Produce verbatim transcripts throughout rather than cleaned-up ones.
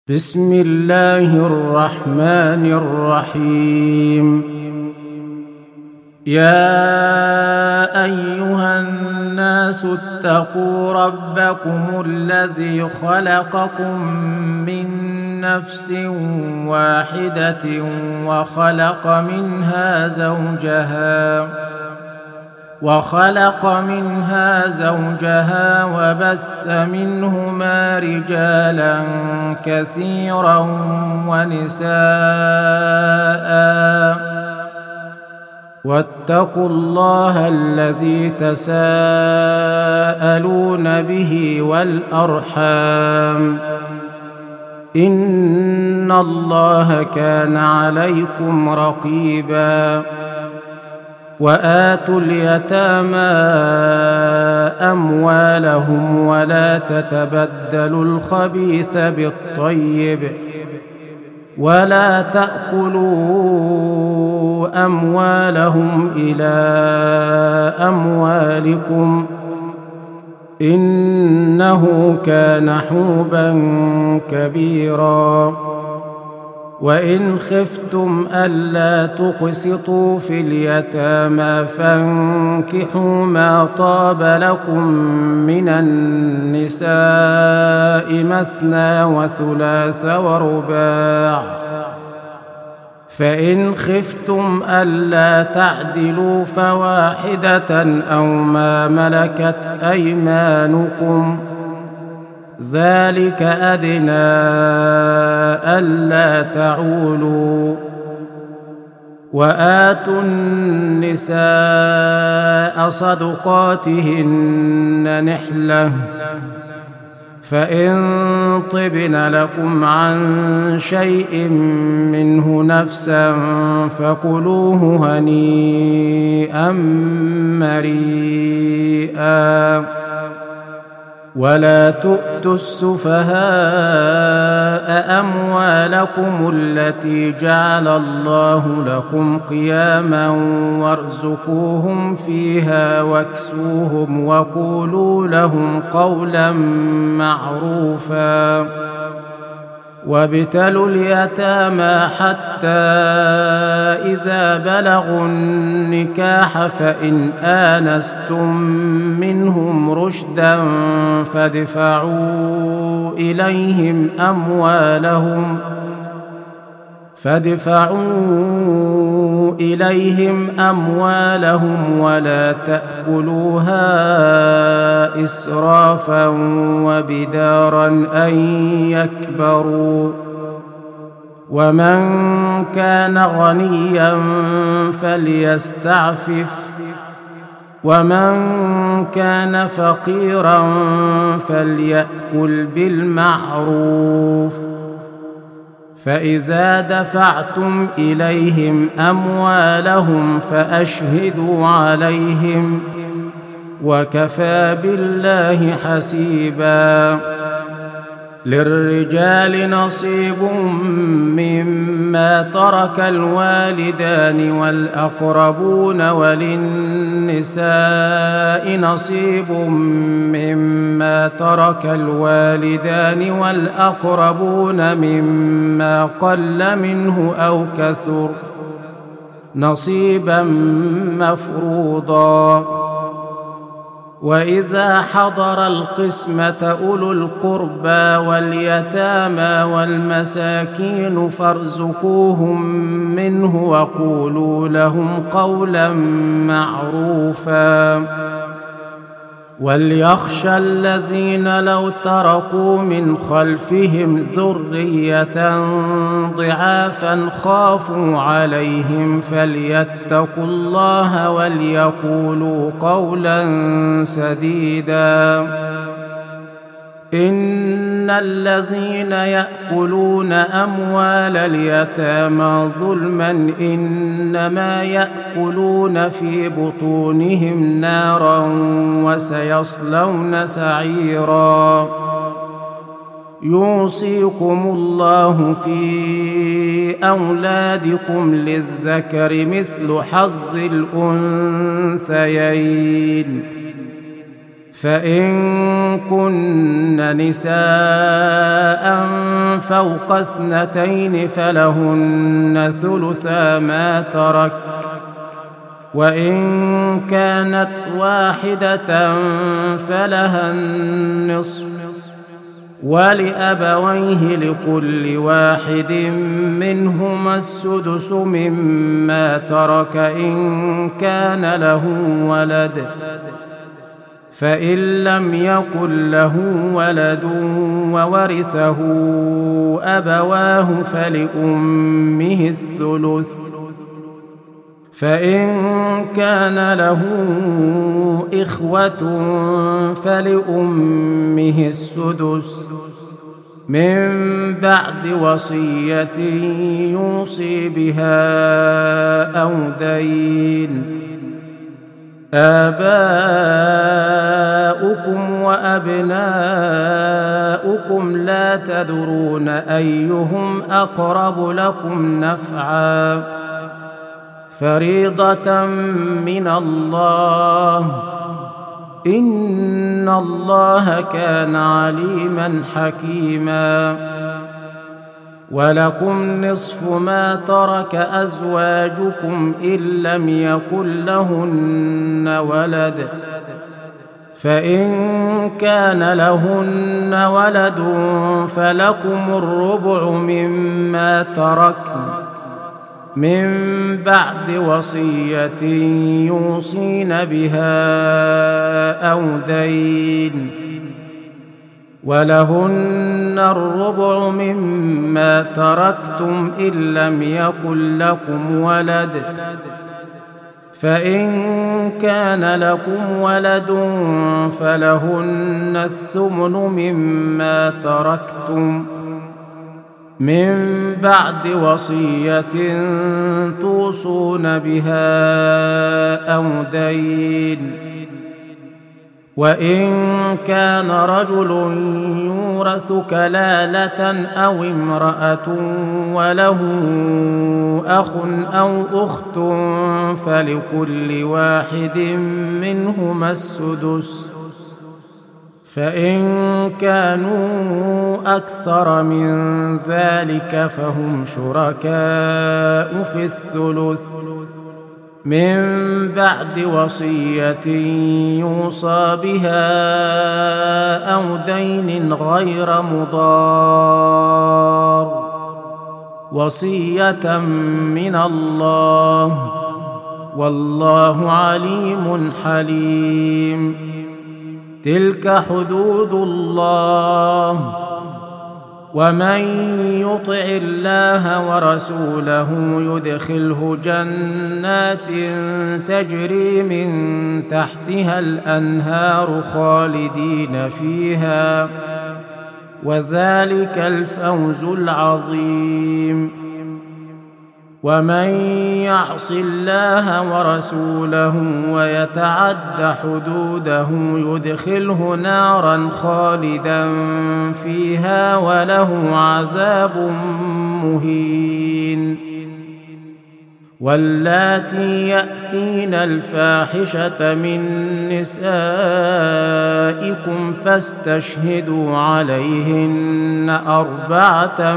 بسم الله الرحمن الرحيم. يا أيها الناس اتقوا ربكم الذي خلقكم من نفس واحدة وخلق منها زوجها وخلق منها زوجها وبث منهما رجالا كثيرا ونساء، واتقوا الله الذي تساءلون به والأرحام، إن الله كان عليكم رقيبا. وآتوا اليتامى أموالهم ولا تتبدلوا الخبيث بالطيب ولا تأكلوا أموالهم إلى أموالكم إنه كان حوبا كبيرا. وإن خفتم ألا تقسطوا في اليتامى فانكحوا ما طاب لكم من النساء مثنى وثلاث ورباع، فإن خفتم ألا تعدلوا فواحدة أو ما ملكت أيمانكم ذلك أدنى ألا تعولوا. وآتوا النساء صدقاتهن نحلة، فإن طبن لكم عن شيء منه نفسا فكلوه هنيئا مريئا. ولا تؤتوا السفهاء أموالكم التي جعل الله لكم قياما وارزقوهم فيها واكسوهم وقولوا لهم قولا معروفا. وابتلوا اليتامى حتى إذا بلغوا النكاح فإن آنستم منهم رشدا فادفعوا إليهم أموالهم فادفعوا إليهم أموالهم ولا تأكلوها إسرافا وبدارا أن يكبروا. ومن كان غنيا فليستعفف، ومن كان فقيرا فليأكل بالمعروف. فإذا دفعتم إليهم أموالهم فأشهدوا عليهم، وكفى بالله حسيبا. للرجال نصيب مما ترك الوالدان والأقربون وللنساء نصيب مما ترك الوالدان والأقربون مما قل منه أو كثر نصيبا مفروضا. وإذا حضر القسمة أولو القربى واليتامى والمساكين فارزقوهم منه وقولوا لهم قولا معروفا. وليخشى الذين لو تركوا من خلفهم ذرية ضعافا خافوا عليهم فليتقوا الله وليقولوا قولا سديدا. إن الذين يأكلون أموال اليتامى ظلما إنما يأكلون في بطونهم نارا وسيصلون سعيرا. يوصيكم الله في أولادكم للذكر مثل حظ الأنثيين، فإن كن نساء فوق اثنتين فلهن ثلثا ما ترك، وإن كانت واحدة فلها النصف، ولأبويه لكل واحد منهما السدس مما ترك إن كان له ولد، فإن لم يكن له ولد وورثه أبواه فلأمه الثلث، فإن كان له إخوة فلأمه السدس من بعد وصية يوصي بها أو دين. آباؤكم وأبناؤكم لا تدرون أيهم أقرب لكم نفعا، فريضة من الله، إن الله كان عليما حكيما. ولكم نصف ما ترك أزواجكم إن لم يكن لهن ولد، فإن كان لهن ولد فلكم الربع مما تركن من بعد وصية يوصين بها أو دين، ولهن الربع مما تركتم إن لم يكن لكم ولد، فإن كان لكم ولد فلهن الثمن مما تركتم من بعد وصية توصون بها أو دين. وإن كان رجل يورث كلالة أو امرأة وله أخ أو أخت فلكل واحد منهما السدس، فإن كانوا أكثر من ذلك فهم شركاء في الثلث من بعد وصية يوصى بها أو دين غير مضار، وصية من الله، والله عليم حليم. تلك حدود الله، ومن يطع الله ورسوله يدخله جنات تجري من تحتها الأنهار خالدين فيها، وذلك الفوز العظيم. ومن يعص الله ورسوله ويتعد حدوده يدخله نارا خالدا فيها وله عذاب مهين. واللاتي يأتين الفاحشة من نسائكم فاستشهدوا عليهن أربعة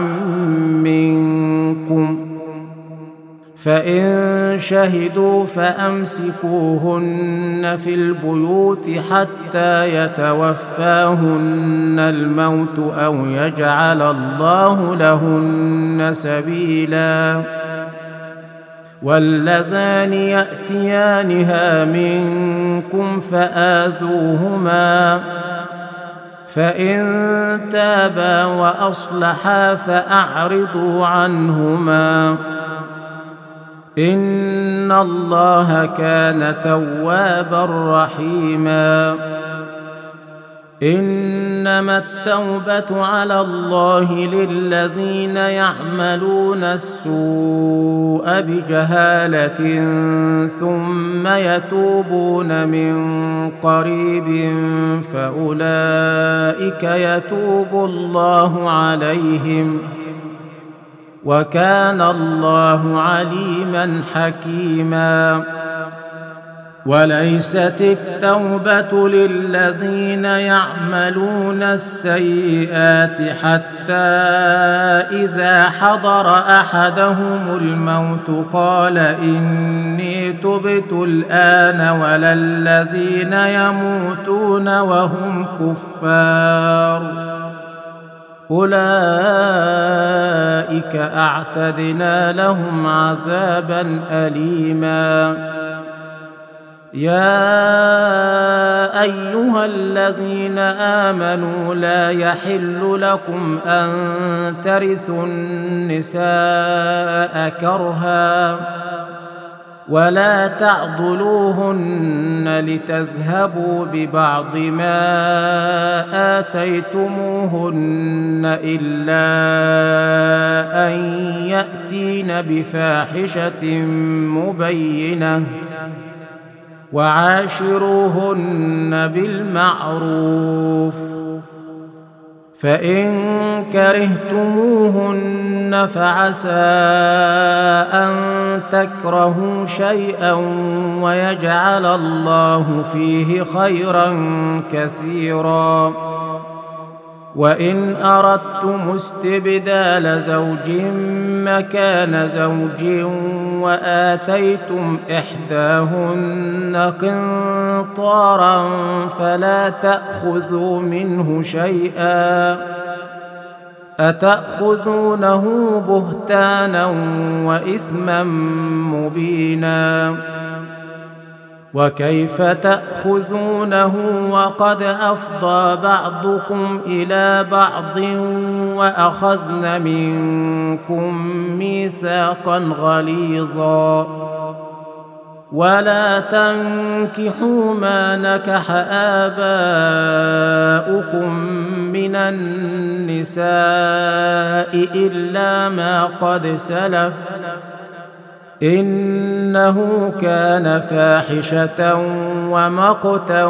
منكم، فإن شهدوا فأمسكوهن في البيوت حتى يتوفاهن الموت أو يجعل الله لهن سبيلا. واللذان يأتيانها منكم فآذوهما، فإن تابا وأصلحا فأعرضوا عنهما، إن الله كان توابا رحيما. إنما التوبة على الله للذين يعملون السوء بجهالة ثم يتوبون من قريب فأولئك يتوب الله عليهم، وكان الله عليما حكيما. وليست التوبة للذين يعملون السيئات حتى إذا حضر أحدهم الموت قال إني تبت الآن ولا الذين يموتون وهم كفار أولئك أعتدنا لهم عذابا أليما. يا أيها الذين آمنوا لا يحل لكم أن ترثوا النساء كرها ولا تعضلوهن لتذهبوا ببعض ما آتيتموهن إلا أن يأتين بفاحشة مبينة وعاشروهن بالمعروف فإن كرهتموهن فعسى أن تكرهوا شيئا ويجعل الله فيه خيرا كثيرا. وإن أردتم استبدال زوج مكان زوج وآتيتم إحداهن قنطارا فلا تأخذوا منه شيئا أتأخذونه بهتانا وإثما مبينا. وكيف تأخذونه وقد أفضى بعضكم إلى بعض وأخذن منكم ميثاقا غليظا. ولا تنكحوا ما نكح آباؤكم من النساء إلا ما قد سلف إنه كان فاحشة ومقتا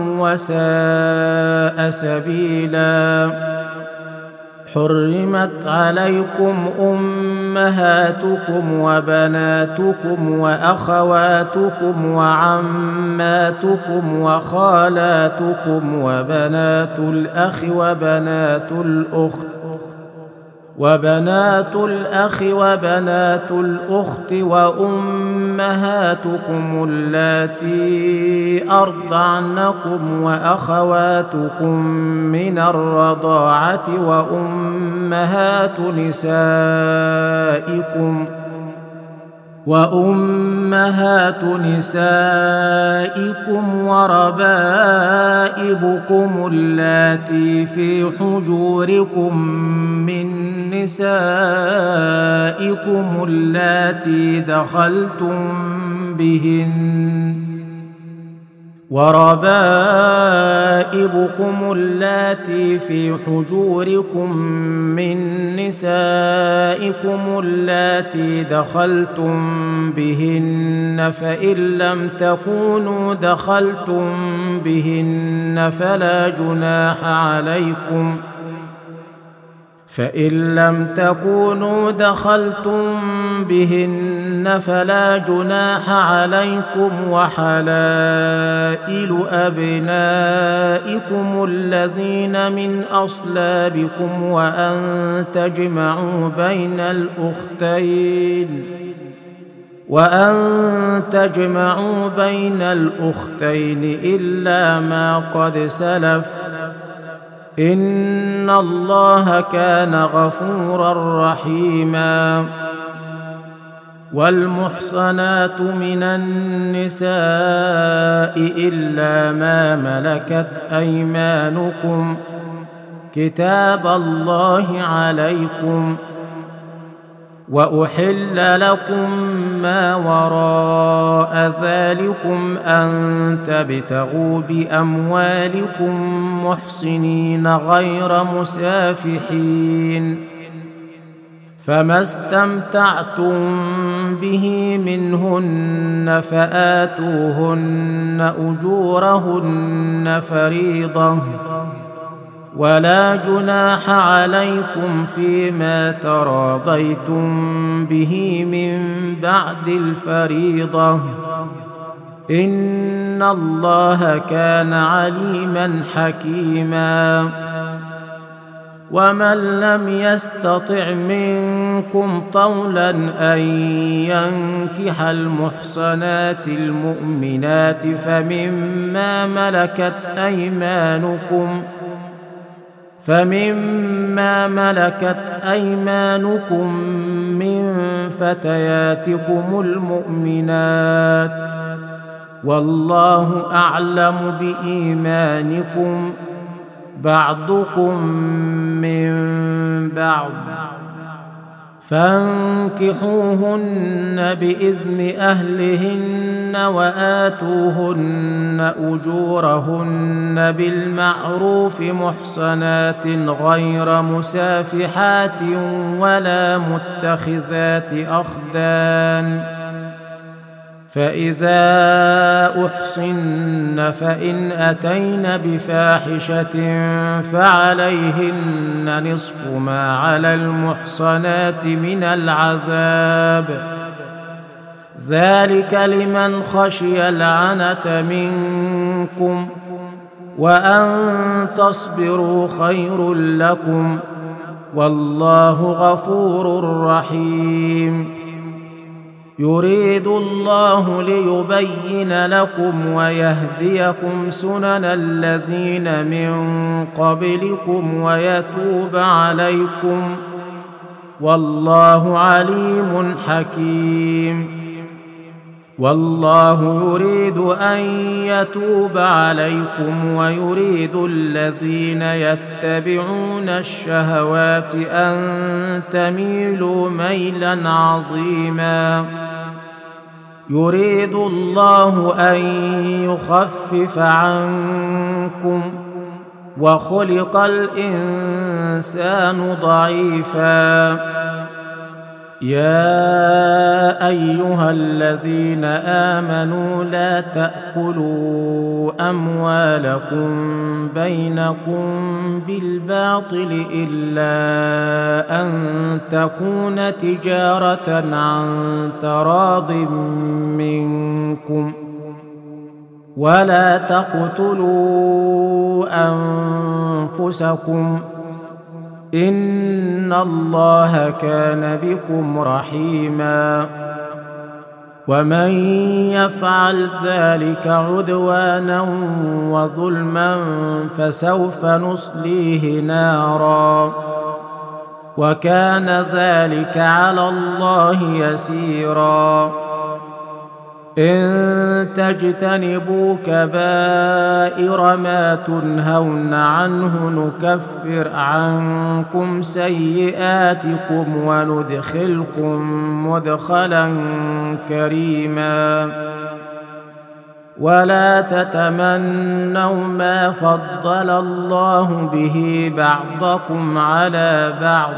وساء سبيلا. حرمت عليكم أمهاتكم وبناتكم وأخواتكم وعماتكم وخالاتكم وبنات الأخ وبنات الأخت وبنات الأخ وبنات الأخت وأمهاتكم اللاتي أرضعنكم وأخواتكم من الرضاعة وأمهات نسائكم وأمهات نسائكم وربائبكم اللاتي في حجوركم من نسائكم اللاتي دخلتم بهن وربائبكم اللاتي في حجوركم من نسائكم اللاتي دخلتم بهن فإن لم تكونوا دخلتم بهن فلا جناح عليكم فإن لم تكونوا دخلتم بهن فلا جناح عليكم وحلائل أبنائكم الذين من أصلابكم وأن تجمعوا بين الأختين وأن تجمعوا بين الأختين إلا ما قد سلف إن الله كان غفورا رحيما. والمحصنات من النساء إلا ما ملكت أيمانكم كتاب الله عليكم وأحل لكم ما وراء ذلكم أن تبتغوا بأموالكم محصنين غير مسافحين فما استمتعتم به منهن فآتوهن أجورهن فريضة ولا جناح عليكم فيما تراضيتم به من بعد الفريضة إن الله كان عليما حكيما. ومن لم يستطع منكم طولا أن ينكح المحصنات المؤمنات فمما ملكت أيمانكم فمما ملكت أيمانكم من فتياتكم المؤمنات والله أعلم بإيمانكم بعضكم من بعض فانكحوهن بإذن أهلهن وآتوهن أجورهن بالمعروف محصنات غير مسافحات ولا متخذات أخدان فإذا أحصن فإن أتين بفاحشة فعليهن نصف ما على المحصنات من العذاب ذلك لمن خشي العنة منكم وأن تصبروا خير لكم والله غفور رحيم. يريد الله ليبين لكم ويهديكم سنن الذين من قبلكم ويتوب عليكم والله عليم حكيم. والله يريد أن يتوب عليكم ويريد الذين يتبعون الشهوات أن تميلوا ميلا عظيما. يريد الله أن يخفف عنكم وخلق الإنسان ضعيفا. يا أيها الذين آمنوا لا تأكلوا أموالكم بينكم بالباطل إلا أن تكون تجارة عن تراض منكم ولا تقتلوا أنفسكم إن الله كان بكم رحيما. ومن يفعل ذلك عدوانا وظلما فسوف نصليه نارا وكان ذلك على الله يسيرا. إن تجتنبوا كبائر ما تنهون عنه نكفر عنكم سيئاتكم وندخلكم مدخلا كريما. ولا تتمنوا ما فضل الله به بعضكم على بعض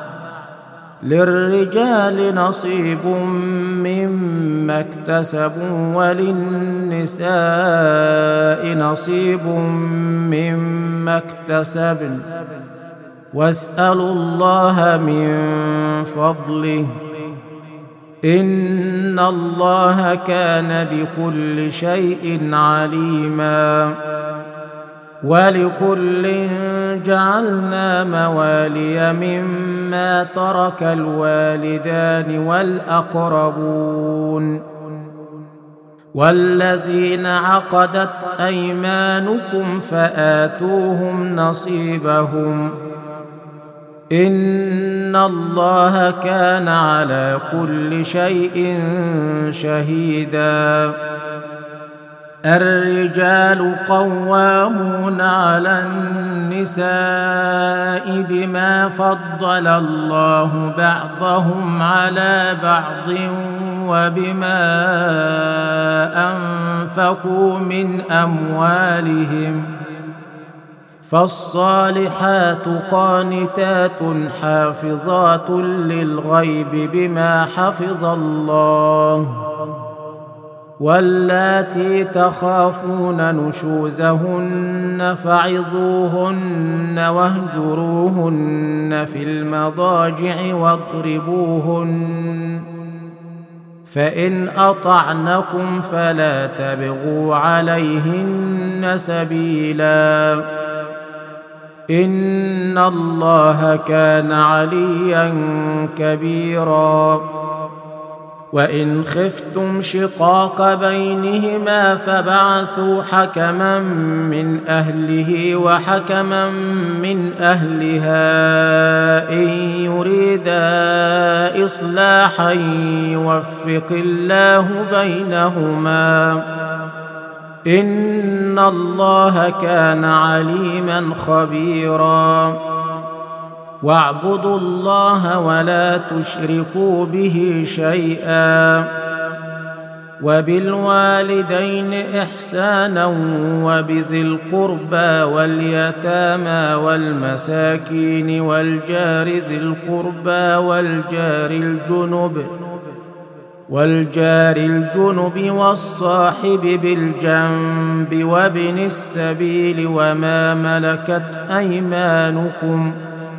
للرجال نصيب مما اكتسبوا وللنساء نصيب مما اكتسبن واسألوا الله من فضله إن الله كان بكل شيء عليما. ولكل جعلنا موالي مما ترك الوالدان والأقربون والذين عقدت أيمانكم فآتوهم نصيبهم إن الله كان على كل شيء شهيدا. الرجال قوامون على النساء بما فضل الله بعضهم على بعض وبما أنفقوا من أموالهم فالصالحات قانتات حافظات للغيب بما حفظ الله واللاتي تخافون نشوزهن فعظوهن واهجروهن في المضاجع واضربوهن فإن أطعنكم فلا تبغوا عليهن سبيلا إن الله كان عليا كبيرا وإن خفتم شقاق بينهما فبعثوا حكما من أهله وحكما من أهلها إن يريدا إصلاحا يوفق الله بينهما إن الله كان عليما خبيرا واعبدوا الله ولا تشركوا به شيئا وبالوالدين إحسانا وبذي القربى واليتامى والمساكين والجار ذي القربى والجار الجنب والجار الجنب والصاحب بالجنب وابن السبيل وما ملكت أيمانكم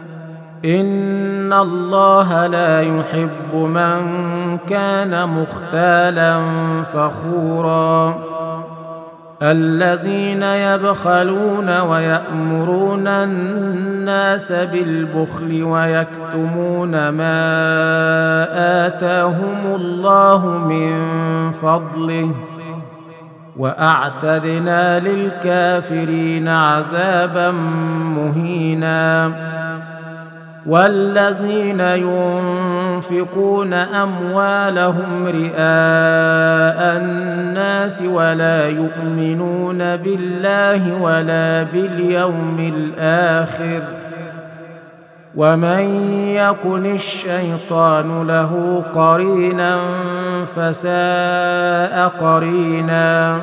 إن الله لا يحب من كان مختالا فخورا الذين يبخلون ويأمرون الناس بالبخل ويكتمون ما آتاهم الله من فضله وأعتدنا للكافرين عذابا مهينا والذين ينفقون أموالهم رئاء الناس ولا يؤمنون بالله ولا باليوم الآخر ومن يكن الشيطان له قرينا فساء قرينا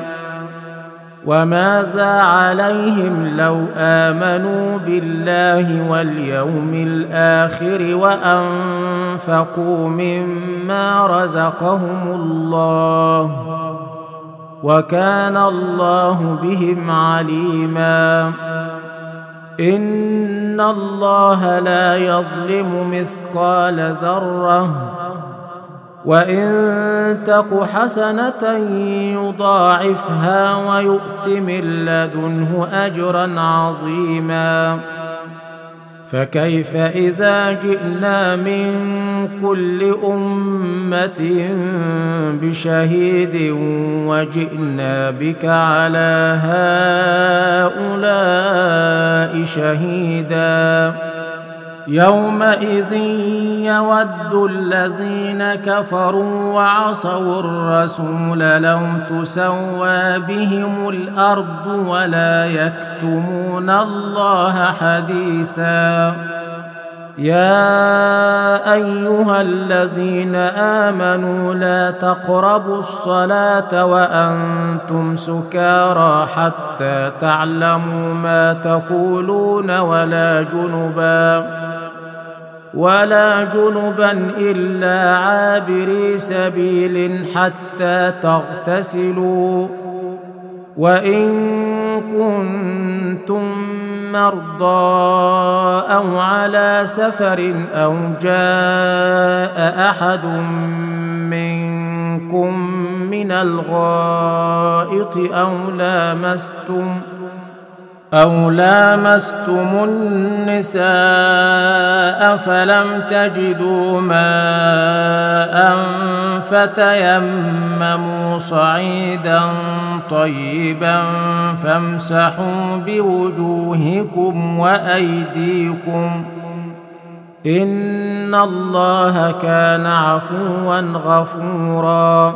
وماذا عليهم لو آمنوا بالله واليوم الآخر وأنفقوا مما رزقهم الله وكان الله بهم عليما إن الله لا يظلم مثقال ذرة وإن تك حسنة يضاعفها ويؤت من لدنه أجرا عظيما فكيف إذا جئنا من كل أمة بشهيد وجئنا بك على هؤلاء شهيدا يومئذ يود الذين كفروا وعصوا الرسول لو تسوى بهم الأرض ولا يكتمون الله حديثا يا أيها الذين آمنوا لا تقربوا الصلاة وأنتم سكارى حتى تعلموا ما تقولون ولا جنبا ولا جنبا إلا عابري سبيل حتى تغتسلوا وإن كنتم مرضى أو على سفر أو جاء أحد منكم من الغائط أو لامستم أو لامستم النساء فلم تجدوا ماء فتيمموا صعيدا طيبا فامسحوا بوجوهكم وأيديكم إن الله كان عفوا غفورا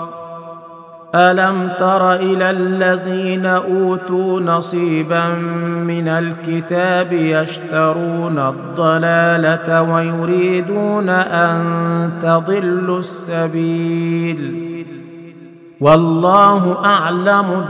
ألم تر إلى الذين أوتوا نصيبا من الكتاب يشترون الضلالة ويريدون أن تضلوا السبيل والله أعلم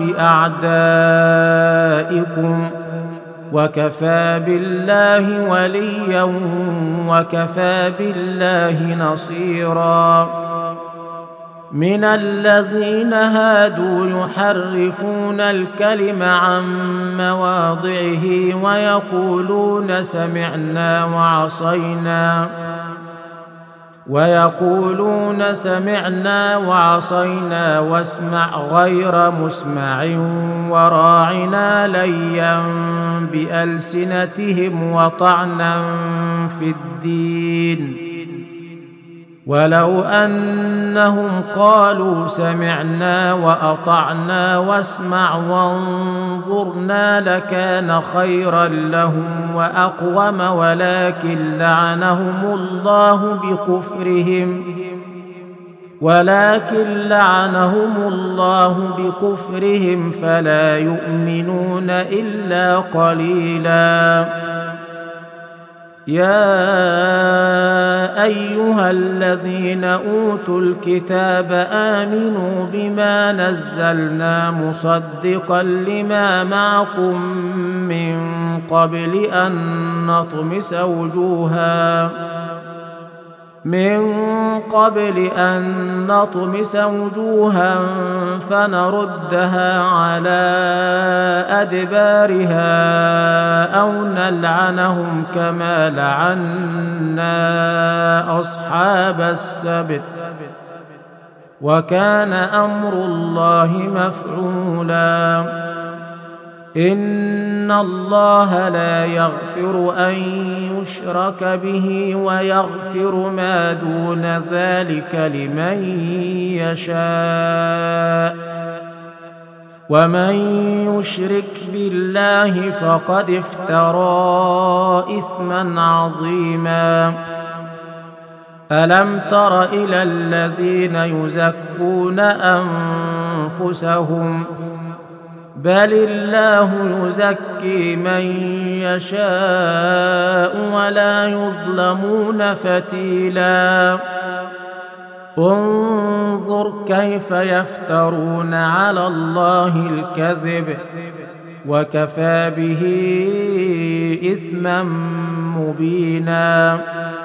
بأعدائكم وكفى بالله وليا وكفى بالله نصيرا من الذين هادوا يحرفون الكلم عن مواضعه ويقولون سمعنا وعصينا ويقولون سمعنا وعصينا واسمع غير مسمع وراعنا ليا بألسنتهم وطعنا في الدين. ولو أنهم قالوا سمعنا وأطعنا واسمع وانظرنا لكان خيرا لهم وأقوم، ولكن لعنهم الله بكفرهم ولكن لعنهم الله بكفرهم فلا يؤمنون إلا قليلا. يا أيها الذين أوتوا الكتاب آمنوا بما نزلنا مصدقا لما معكم من قبل أن نطمس وجوها من قبل أن نطمس وجوها فنردها على أدبارها أو نلعنهم كما لعنا أصحاب السبت وكان أمر الله مفعولا. إن الله لا يغفر أن يشرك به ويغفر ما دون ذلك لمن يشاء، ومن يشرك بالله فقد افترى إثما عظيما. ألم تر إلى الذين يزكون أنفسهم بل الله يزكي من يشاء ولا يظلمون فتيلا. انظر كيف يفترون على الله الكذب وكفى به إثما مبينا.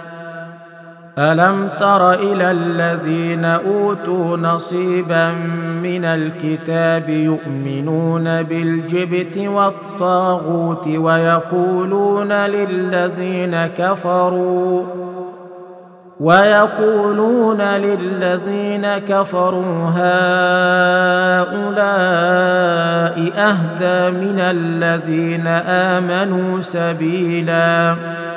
ألم تر إلى الذين أوتوا نصيبا من الكتاب يؤمنون بالجبت والطاغوت ويقولون للذين كفروا ويقولون للذين كفروا هؤلاء أهدى من الذين آمنوا سبيلا.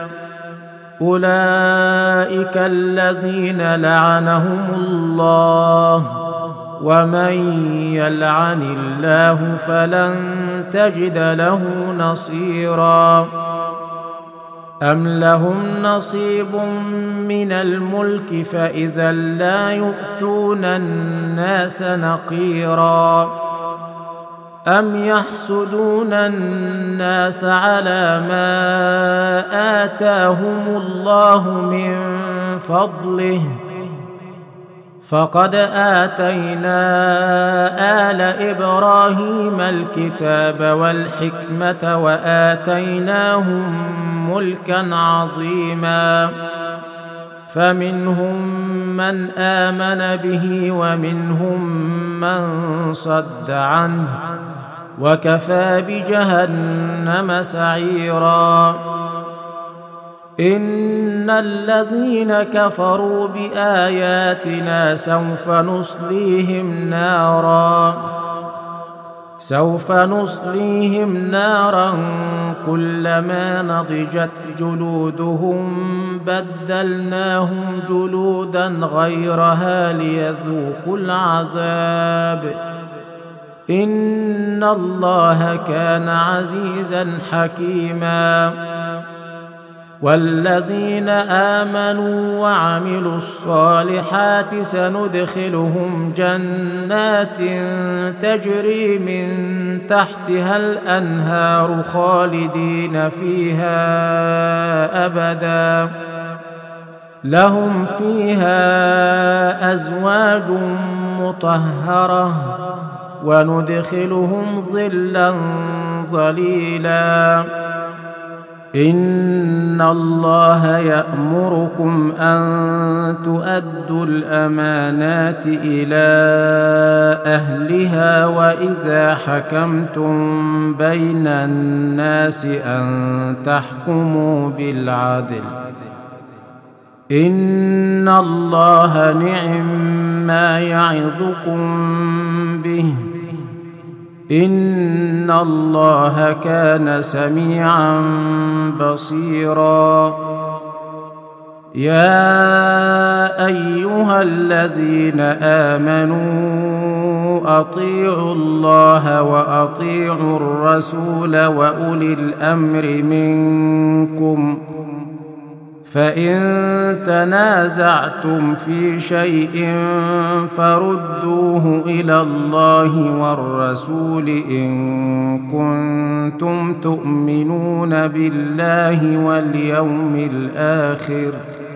أولئك الذين لعنهم الله ومن يلعن الله فلن تجد له نصيرا. أم لهم نصيب من الملك فإذا لا يؤتون الناس نقيرا. أم يحسدون الناس على ما آتاهم الله من فضله فقد آتينا آل إبراهيم الكتاب والحكمة وآتيناهم ملكا عظيما. فمنهم من آمن به ومنهم من صد عنه وكفى بجهنم سعيرا. إن الذين كفروا بآياتنا سوف نصليهم نارا سوف نصليهم نارا كلما نضجت جلودهم بدلناهم جلودا غيرها ليذوقوا العذاب. إن الله كان عزيزا حكيما. والذين آمنوا وعملوا الصالحات سندخلهم جنات تجري من تحتها الأنهار خالدين فيها أبدا لهم فيها أزواج مطهرة وندخلهم ظلا ظليلا. إن الله يأمركم أن تؤدوا الأمانات إلى أهلها وإذا حكمتم بين الناس أن تحكموا بالعدل. إن إن الله نعم ما يعظكم به إن الله كان سميعا بصيرا. يا أيها الذين آمنوا أطيعوا الله وأطيعوا الرسول وأولي الأمر منكم فإن تنازعتم في شيء فردوه إلى الله والرسول إن كنتم تؤمنون بالله واليوم الآخر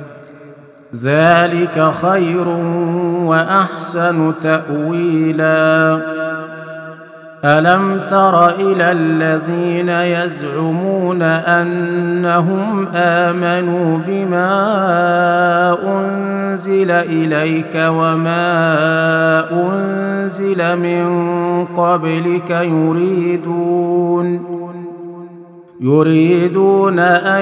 ذلك خير وأحسن تأويلا. ألم تر إلى الذين يزعمون أنهم آمنوا بما أنزل إليك وما أنزل من قبلك يريدون يريدون أن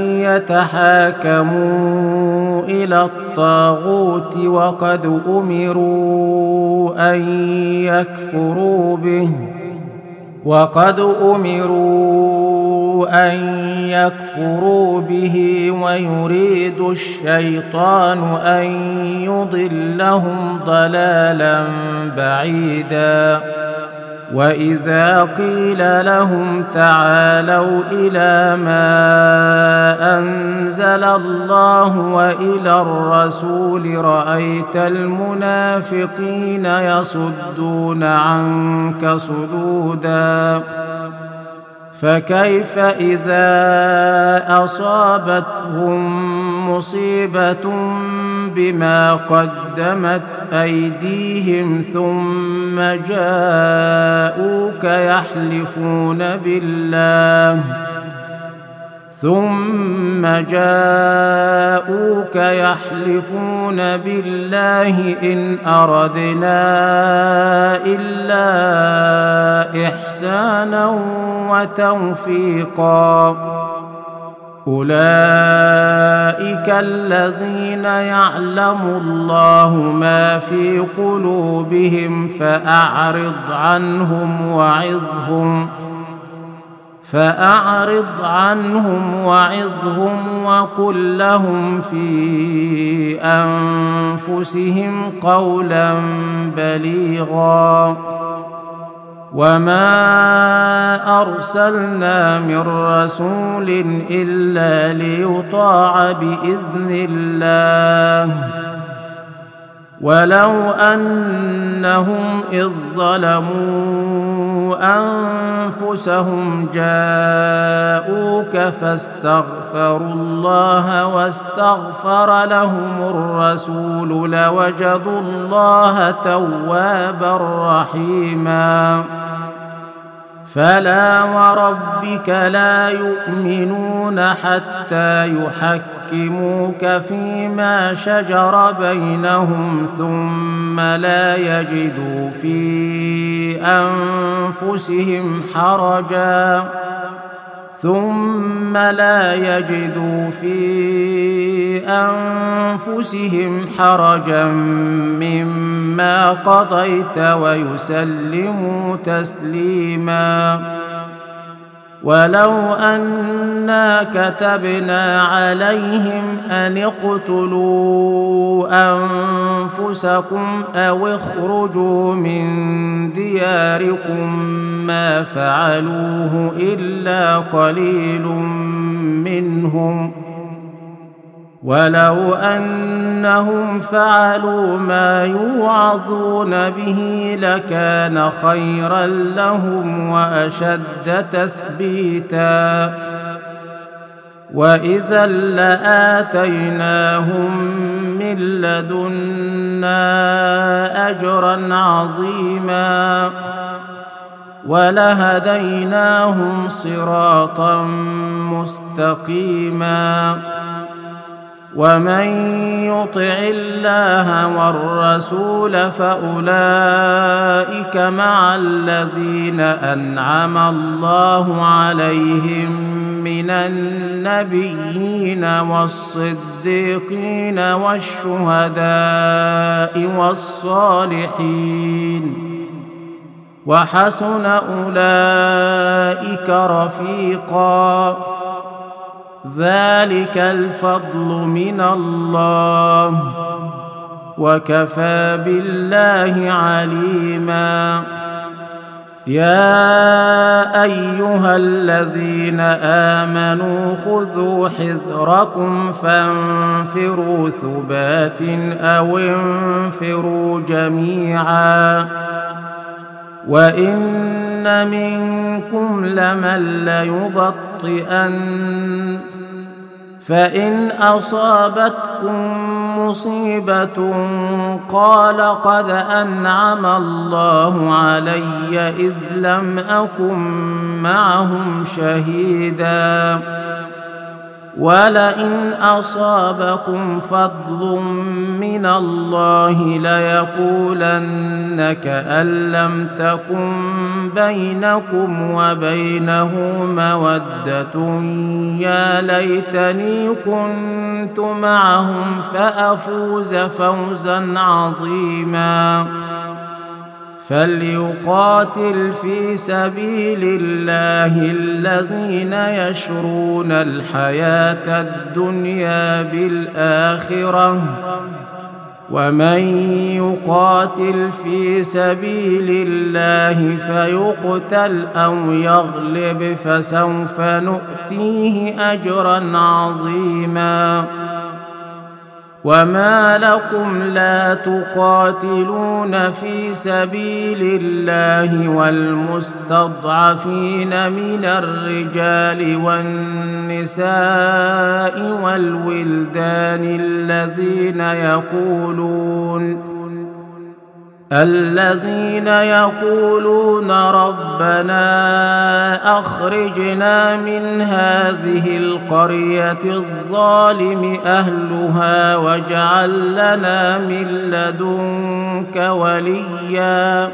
يتحاكموا إلى الطاغوت وقد أمروا أن يكفروا به وقد أمروا أن يكفروا به ويريد الشيطان أن يضلهم ضلالا بعيدا. وإذا قيل لهم تعالوا إلى ما أنزل الله وإلى الرسول رأيت المنافقين يصدون عنك صدودا. فكيف إذا أصابتهم مصيبة بما قدمت أيديهم ثم جاءوك يحلفون بالله ثم جاءوك يحلفون بالله إن أردنا إلا إحسانا وتوفيقا. أولئك الذين يعلم الله ما في قلوبهم فأعرض عنهم وعظهم فأعرض عنهم وعظهم وقل لهم في أنفسهم قولا بليغا. وما أرسلنا من رسول إلا ليطاع بإذن الله ولو أنهم إذ ظلموا أنفسهم جاءوك فاستغفروا الله واستغفر لهم الرسول لوجدوا الله توابا رحيما. فلا وربك لا يؤمنون حتى يحكموك فيما شجر بينهم ثم لا يجدوا في أنفسهم حرجا ثم لا يجدوا في أنفسهم حرجا مما قضيت ويسلموا تسليما. ولو أنا كتبنا عليهم أن اقتلوا أنفسكم أو اخرجوا من دياركم ما فعلوه إلا قليل منهم ولو أنهم فعلوا ما يوعظون به لكان خيرا لهم وأشد تثبيتا. وإذا لآتيناهم من لدنا أجرا عظيما ولهديناهم صراطا مستقيما. ومن يطع الله والرسول فأولئك مع الذين أنعم الله عليهم من النبيين والصديقين والشهداء والصالحين وحسن أولئك رفيقا ذلك الفضل من الله وكفى بالله عليما يا أيها الذين آمنوا خذوا حذركم فانفروا ثبات أو انفروا جميعا وإن منكم لمن ليبطئن فإن أصابتكم مصيبة قال قد أنعم الله علي إذ لم أكن معهم شهيدا ولئن أصابكم فضل من الله ليقولن كأن لم تكن بينكم وبينه مودة يا ليتني كنت معهم فأفوز فوزا عظيما فليقاتل في سبيل الله الذين يشرون الحياة الدنيا بالآخرة ومن يقاتل في سبيل الله فيقتل أو يغلب فسوف نؤتيه أجرا عظيما وما لكم لا تقاتلون في سبيل الله والمستضعفين من الرجال والنساء والولدان الذين يقولون الذين يقولون ربنا أخرجنا من هذه القرية الظالم أهلها واجعل لنا من لدنك وليا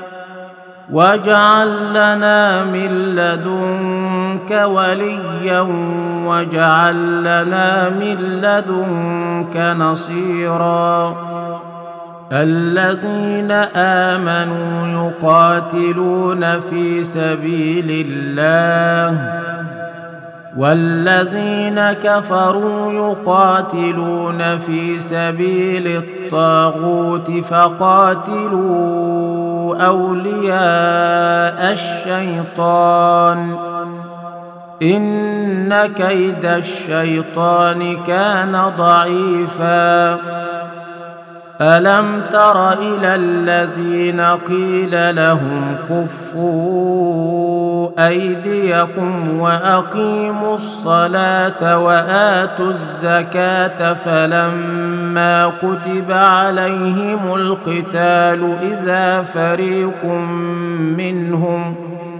واجعل لنا من لدنك وليا واجعل لنا من لدنك نصيرا الذين آمنوا يقاتلون في سبيل الله والذين كفروا يقاتلون في سبيل الطاغوت فقاتلوا أولياء الشيطان إن كيد الشيطان كان ضعيفا ألم تر إلى الذين قيل لهم كفوا أيديكم وأقيموا الصلاة وآتوا الزكاة فلما كتب عليهم القتال إذا فريق منهم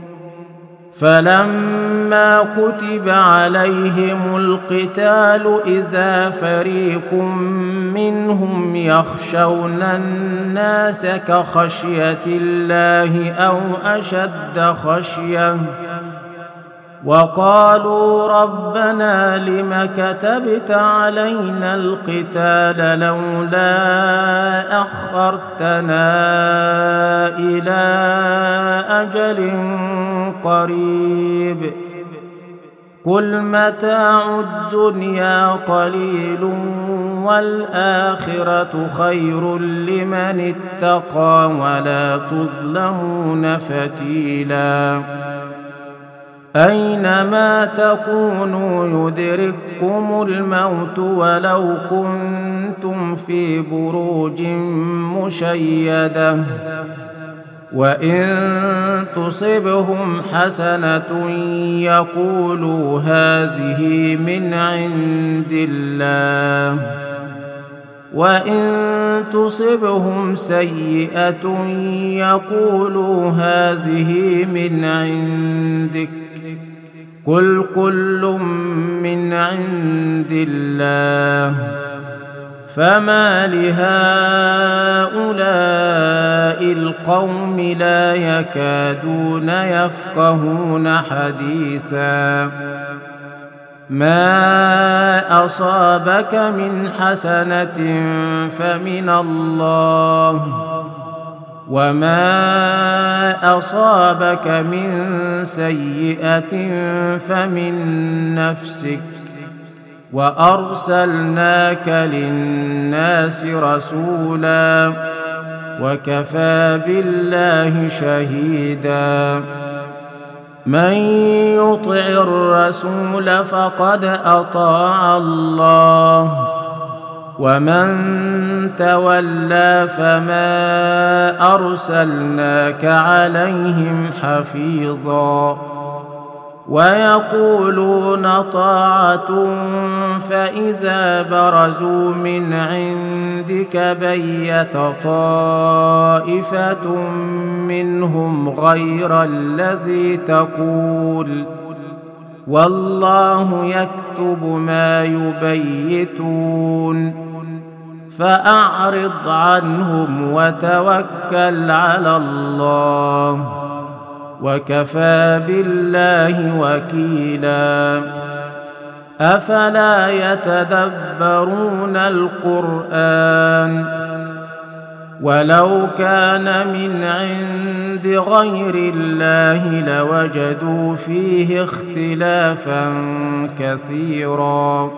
فلما كتب عليهم القتال إذا فريق منهم يخشون الناس كخشية الله أو أشد خشية وقالوا ربنا لم كتبت علينا القتال لولا أخرتنا إلى أجل قريب قل متاع الدنيا قليل والآخرة خير لمن اتقى ولا تظلمون فتيلا أينما تكونوا يدرككم الموت ولو كنتم في بروج مشيدة وإن تصبهم حسنة يقولوا هذه من عند الله وإن تصبهم سيئة يقولوا هذه من عندك قل كل من عند الله فما لهؤلاء القوم لا يكادون يفقهون حديثا ما أصابك من حسنة فمن الله وما أصابك من سيئة فمن نفسك وأرسلناك للناس رسولا وكفى بالله شهيدا من يطع الرسول فقد أطاع الله ومن تولى فما أرسلناك عليهم حفيظا ويقولون طاعة فإذا برزوا من عندك بيت طائفة منهم غير الذي تقول والله يكتب ما يبيتون فأعرض عنهم وتوكل على الله وكفى بالله وكيلا أفلا يتدبرون القرآن ولو كان من عند غير الله لوجدوا فيه اختلافا كثيرا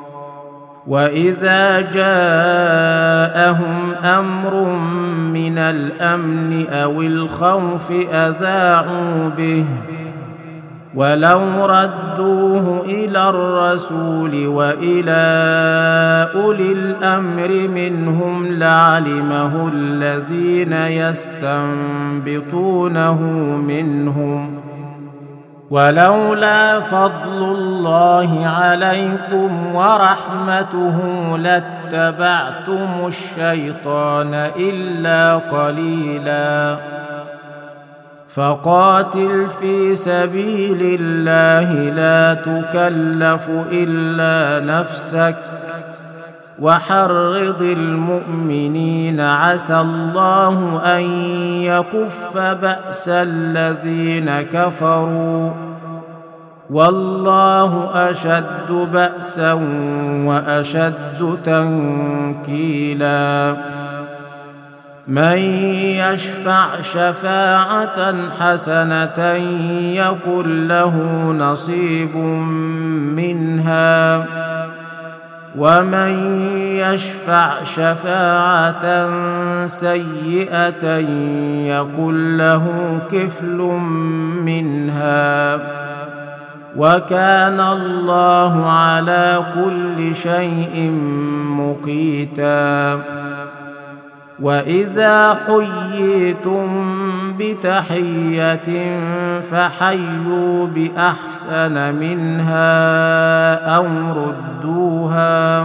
وإذا جاءهم أمر من الأمن أو الخوف أذاعوا به ولو ردوه إلى الرسول وإلى أولي الأمر منهم لعلمه الذين يستنبطونه منهم ولولا فضل الله عليكم ورحمته لاتبعتم الشيطان إلا قليلا فقاتل في سبيل الله لا تكلف إلا نفسك وحرض المؤمنين عسى الله أن يكف بأس الذين كفروا والله أشد بأسا وأشد تنكيلا من يشفع شفاعة حسنة يكن له نصيب منها ومن يشفع شفاعة سيئة يكن له كفل منها وكان الله على كل شيء مقيتا وإذا حييتم بتحية فحيوا بأحسن منها أو ردوها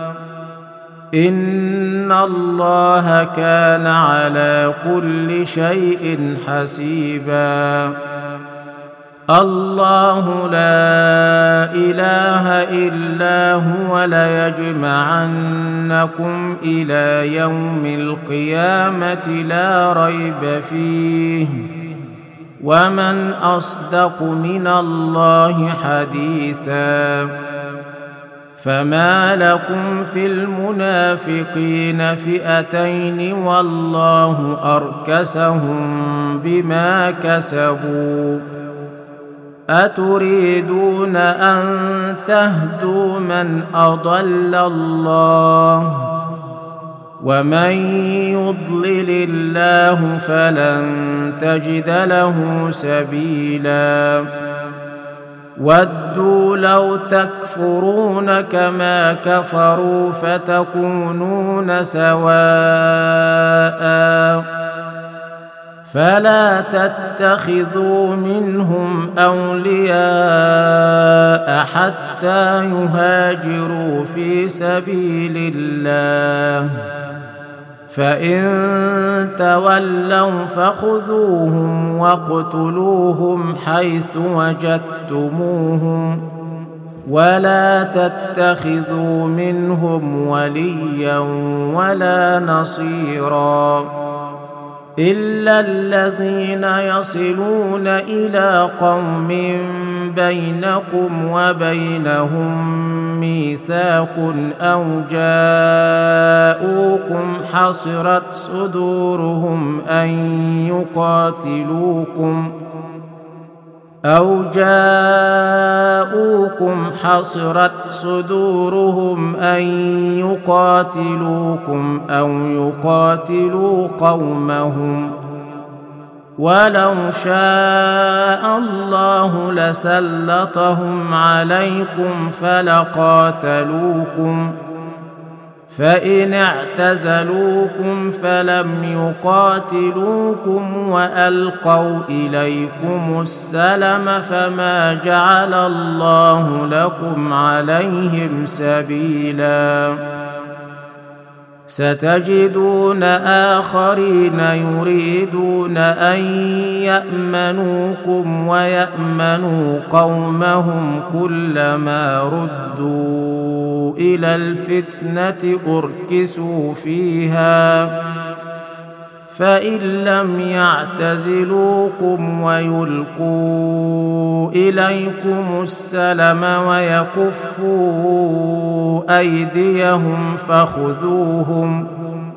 إن الله كان على كل شيء حسيبا الله لا إله إلا هو ليجمعنكم إلى يوم القيامة لا ريب فيه ومن أصدق من الله حديثا فما لكم في المنافقين فئتين والله أركسهم بما كسبوا أتريدون أن تهدوا من أضل الله ومن يضلل الله فلن تجد له سبيلا ودوا لو تكفرون كما كفروا فتكونون سواء فلا تتخذوا منهم أولياء حتى يهاجروا في سبيل الله فإن تولوا فخذوهم واقتلوهم حيث وجدتموهم ولا تتخذوا منهم وليا ولا نصيرا إلا الذين يصلون إلى قوم بينكم وبينهم ميثاق أو جاءوكم حصرت صدورهم أن يقاتلوكم أو جاءوكم حصرت صدورهم أن يقاتلوكم أو يقاتلوا قومهم ولو شاء الله لسلطهم عليكم فلقاتلوكم فإن اعتزلوكم فلم يقاتلوكم وألقوا إليكم السلم فما جعل الله لكم عليهم سبيلا ستجدون آخرين يريدون أن يأمنوكم ويأمنوا قومهم كلما ردوا إلى الفتنة أركسوا فيها فإن لم يعتزلوكم ويلقوا إليكم السلم ويكفوا أيديهم فخذوهم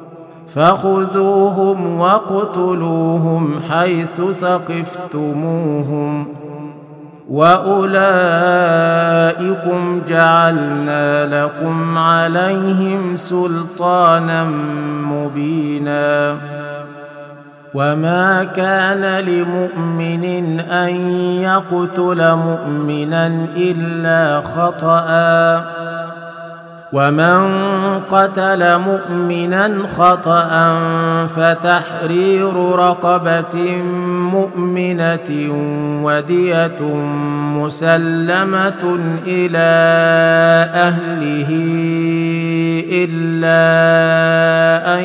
فخذوهم واقتلوهم حيث ثقفتموهم وأولئكم جعلنا لكم عليهم سلطانا مبينا وما كان لمؤمن أن يقتل مؤمنا إلا خطأ ومن قتل مؤمنا خطأ فتحرير رقبة مؤمنة ودية مسلمة إلى أهله إلا أن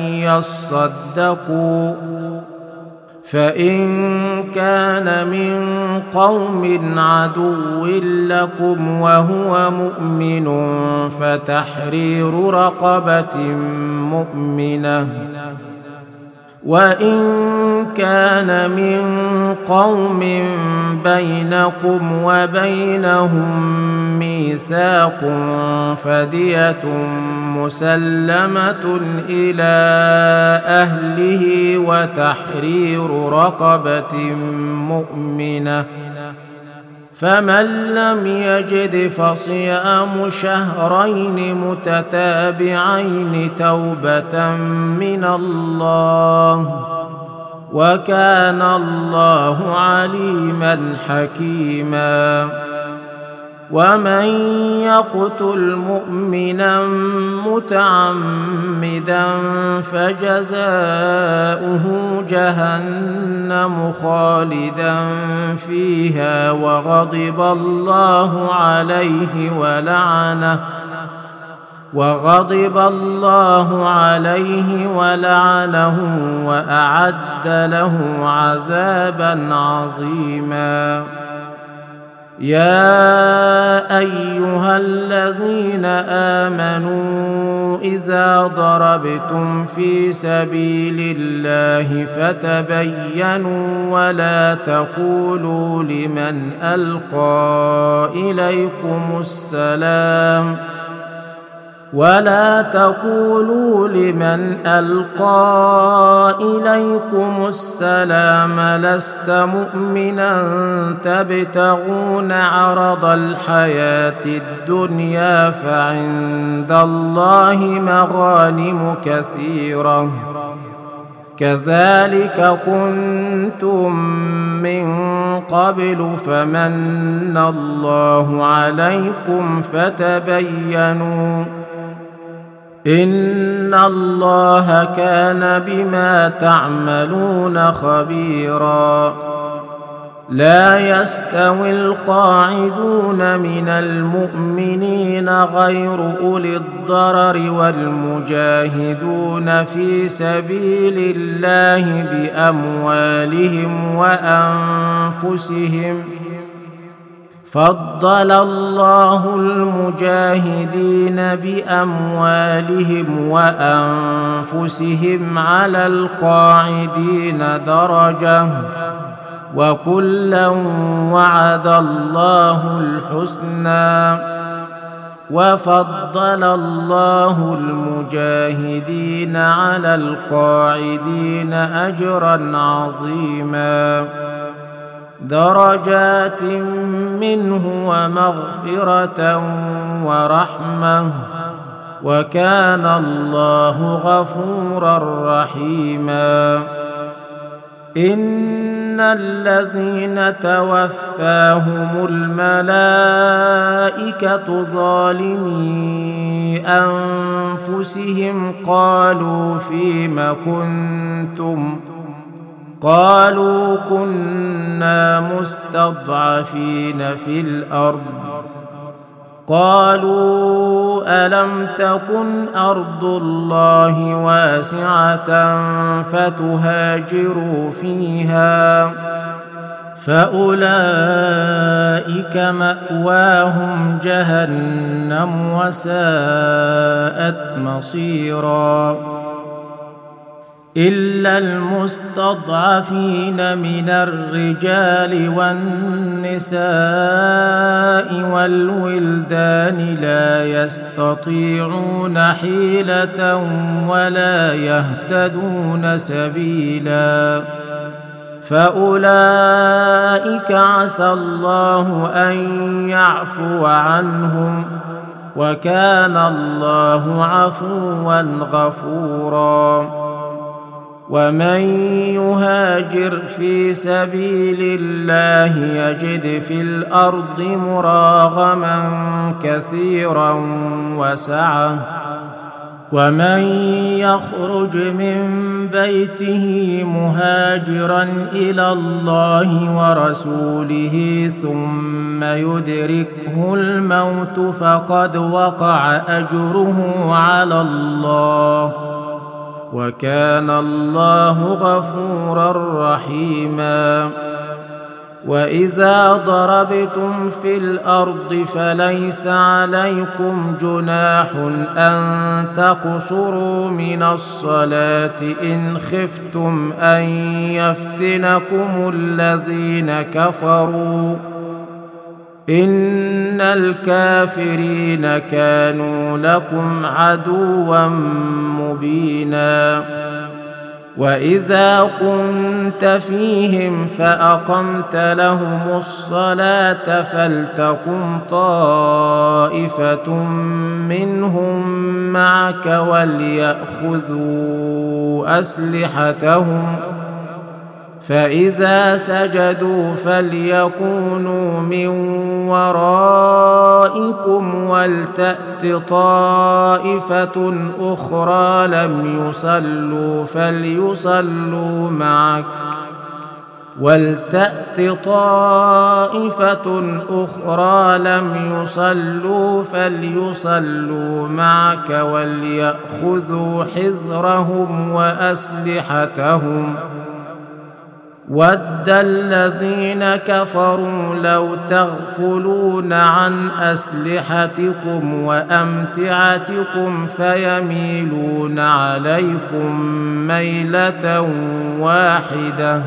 يصدقوا فإن كان من قوم عدو لكم وهو مؤمن فتحرير رقبة مؤمنة وإن كان من قوم بينكم وبينهم ميثاق فدية مسلمة إلى أهله وتحرير رقبة مؤمنة فمن لم يجد فصيام شهرين متتابعين توبة من الله وكان الله عليما حكيما ومن يقتل مؤمنا متعمدا فجزاؤه جهنم خالدا فيها وغضب الله عليه ولعنه وغضب الله عليه ولعنه وأعد له عذابا عظيما يا أيها الذين آمنوا إذا ضربتم في سبيل الله فتبينوا ولا تقولوا لمن ألقى إليكم السلام ولا تقولوا لمن ألقى إليكم السلام لست مؤمنا تبتغون عرض الحياة الدنيا فعند الله مغانم كثيرة كذلك كنتم من قبل فمن الله عليكم فتبينوا إن الله كان بما تعملون خبيرا لا يستوي القاعدون من المؤمنين غير أولي الضرر والمجاهدون في سبيل الله بأموالهم وأنفسهم. فضل الله المجاهدين بأموالهم وأنفسهم على القاعدين درجة، وكلا وعد الله الحسنى. وفضل الله المجاهدين على القاعدين أجرا عظيما، درجات منه ومغفرة ورحمة، وكان الله غفورا رحيما. إن الذين توفاهم الملائكة ظالمي أنفسهم قالوا فيم كنتم؟ قالوا كنا مستضعفين في الأرض. قالوا ألم تكن أرض الله واسعة فتهاجروا فيها؟ فأولئك مأواهم جهنم وساءت مصيرا. إلا المستضعفين من الرجال والنساء والولدان لا يستطيعون حيلة ولا يهتدون سبيلا، فأولئك عسى الله أن يعفو عنهم، وكان الله عفوا غفورا. ومن يهاجر في سبيل الله يجد في الأرض مراغما كثيرا وسعة، ومن يخرج من بيته مهاجرا إلى الله ورسوله ثم يدركه الموت فقد وقع أجره على الله، وكان الله غفورا رحيما. وإذا ضربتم في الأرض فليس عليكم جناح أن تقصروا من الصلاة إن خفتم أن يفتنكم الذين كفروا، إن الكافرين كانوا لكم عدوا مبينا. وإذا كنت فيهم فأقمت لهم الصلاة فلتقم طائفة منهم معك وليأخذوا أسلحتهم، فإذا سجدوا فليكونوا من ورائكم ولتأت طائفة أخرى لم يصلوا فليصلوا معك ولتأت طائفة أخرى لم يصلوا فليصلوا معك وليأخذوا حذرهم وأسلحتهم. ود الذين كفروا لو تغفلون عن أسلحتكم وأمتعتكم فيميلون عليكم ميلة واحدة،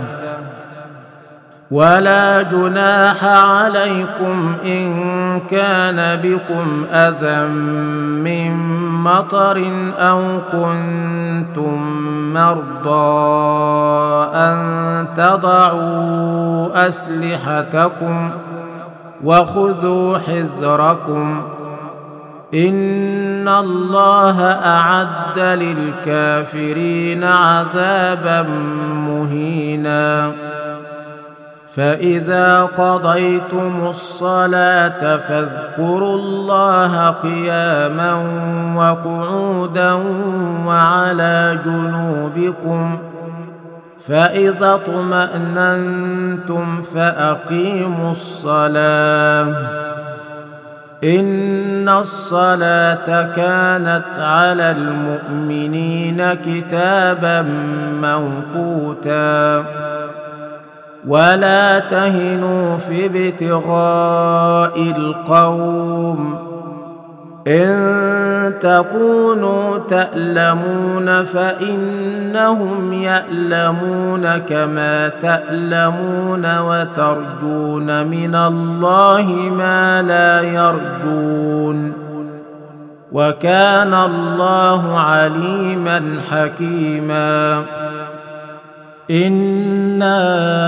ولا جناح عليكم إن كان بكم أذى من مطر أو كنتم مرضى أن تضعوا أسلحتكم وخذوا حذركم، إن الله أعد للكافرين عذابا مهينا. فإذا قضيتم الصلاة فاذكروا الله قياما وقعودا وعلى جنوبكم، فإذا اطمأننتم فأقيموا الصلاة إن الصلاة كانت على المؤمنين كتابا موقوتا ولا تهنوا في ابتغاء القوم إن تكونوا تألمون فإنهم يألمون كما تألمون وترجون من الله ما لا يرجون وكان الله عليما حكيما إنا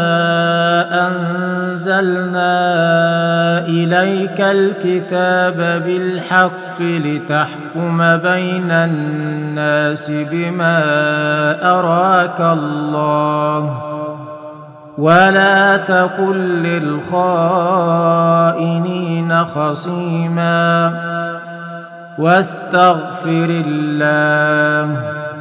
أنزلنا إليك الكتاب بالحق لتحكم بين الناس بما أراك الله ولا تكن للخائنين خصيما واستغفر الله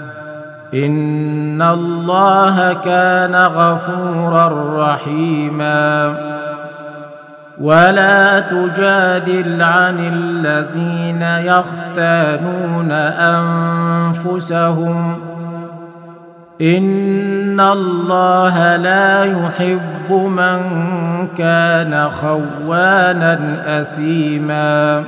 إن الله كان غفورا رحيما ولا تجادل عن الذين يختانون أنفسهم إن الله لا يحب من كان خوانا أثيما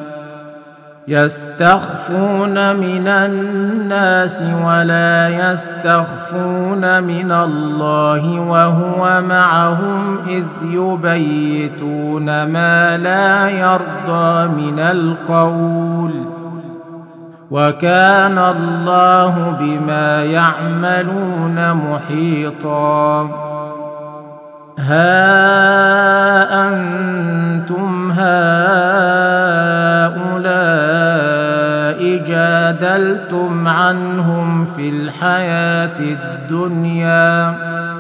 يستخفون من الناس ولا يستخفون من الله وهو معهم إذ يبيتون ما لا يرضى من القول وكان الله بما يعملون محيطا ها أنتم هؤلاء جادلتم عنهم في الحياة الدنيا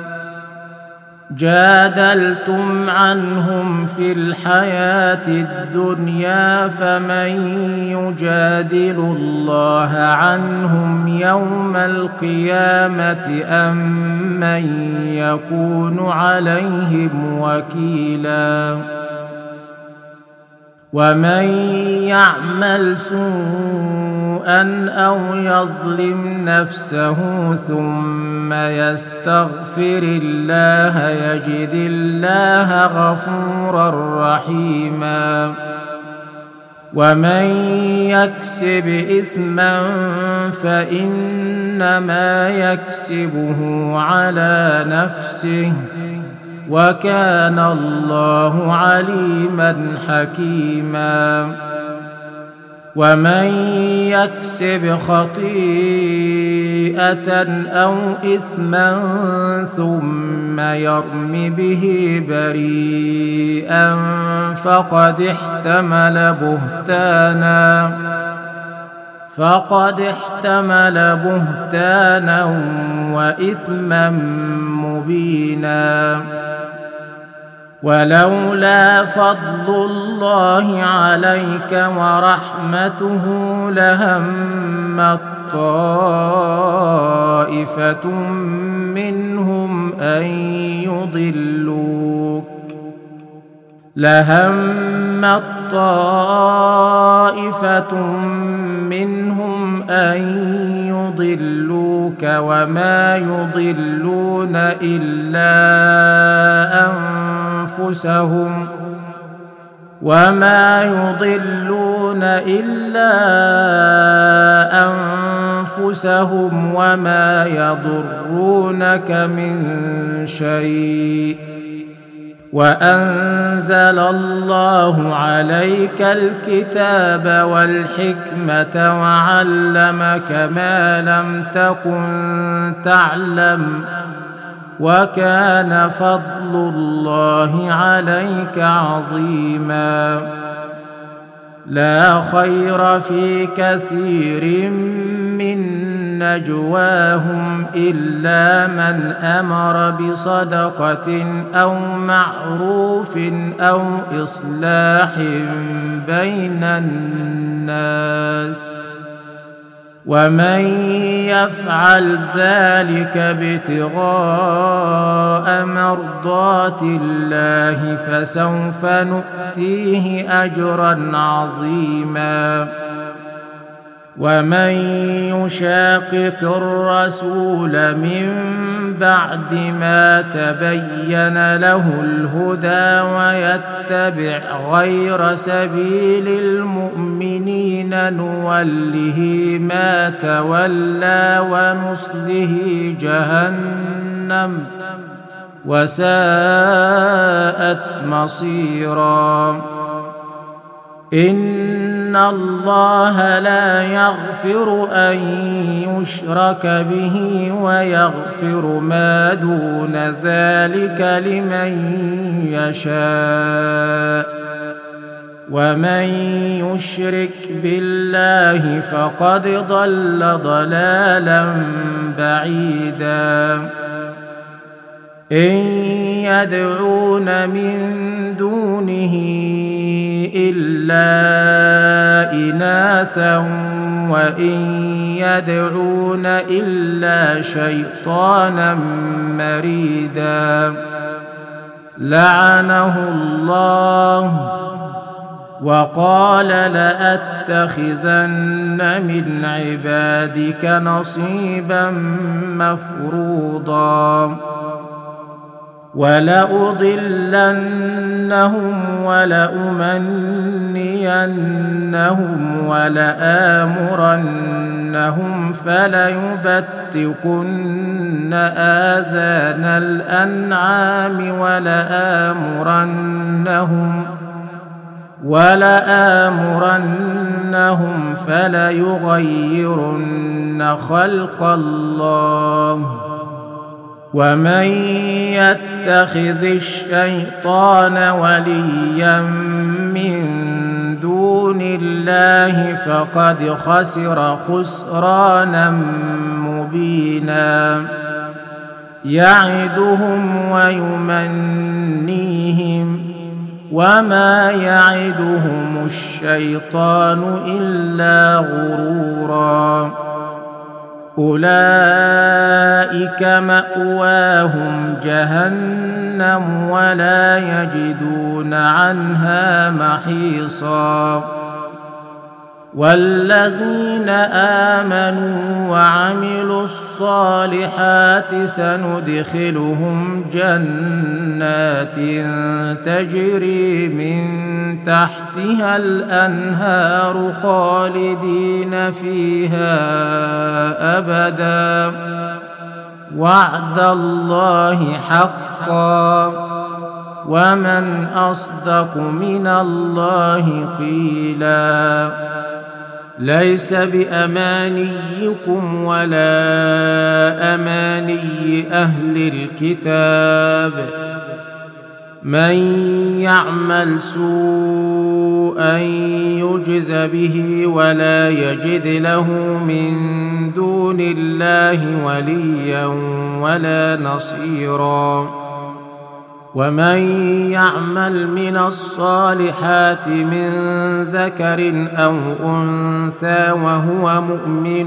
جادلتم عنهم في الحياة الدنيا فمن يجادل الله عنهم يوم القيامة أم من يكون عليهم وكيلا ومن يعمل سوءا أو يظلم نفسه ثم يستغفر الله يجد الله غفورا رحيما ومن يكسب إثما فإنما يكسبه على نفسه وكان الله عليما حكيما ومن يكسب خطيئة أو إثما ثم يرم به بريئا فقد احتمل بهتانا فقد احتمل بهتانا وإثما مبينا ولولا فضل الله عليك ورحمته لهمت طائفة منهم أن يضلوك لهمت طائفة منهم أن يضلوك وما يضلون إلا أنفسهم وما يضلون إلا أنفسهم وما يضرونك من شيء وأنزل الله عليك الكتاب والحكمة وعلمك ما لم تكن تعلم وكان فضل الله عليك عظيما لا خير في كثير من نجواهم إلا من أمر بصدقة أو معروف أو إصلاح بين الناس ومن يفعل ذلك ابتغاء مرضات الله فسوف نؤتيه أجرا عظيما. ومن يشاقق الرسول من بعد ما تبين له الهدى ويتبع غير سبيل المؤمنين نوله ما تولى ونصله جهنم وساءت مصيرا. إن الله لا يغفر أن يشرك به ويغفر ما دون ذلك لمن يشاء، ومن يشرك بالله فقد ضل ضلالا بعيدا. إن يدعون من دونه إلا إناثا وإن يدعون إلا شيطانا مريدا لعنه الله وقال لأتخذن من عبادك نصيبا مفروضا ولأضلنهم ولأمنينهم ولآمرنهم فليبتكن آذان الأنعام ولآمرنهم ولآمرنهم فليغيرن خلق الله. ومن يتخذ الشيطان وليا من دون الله فقد خسر خسرانا مبينا. يعدهم ويمنيهم وما يعدهم الشيطان إلا غرورا. أولئك مأواهم جهنم ولا يجدون عنها محيصا. والذين آمنوا وعملوا الصالحات سندخلهم جنات تجري من تحتها الأنهار خالدين فيها أبدا وعد الله حقا ومن أصدق من الله قيلا. ليس بأمانيكم ولا أماني أهل الكتاب من يعمل سوءا يجز به ولا يجد له من دون الله وليا ولا نصيرا. ومن يعمل من الصالحات من ذكر أو أنثى وهو مؤمن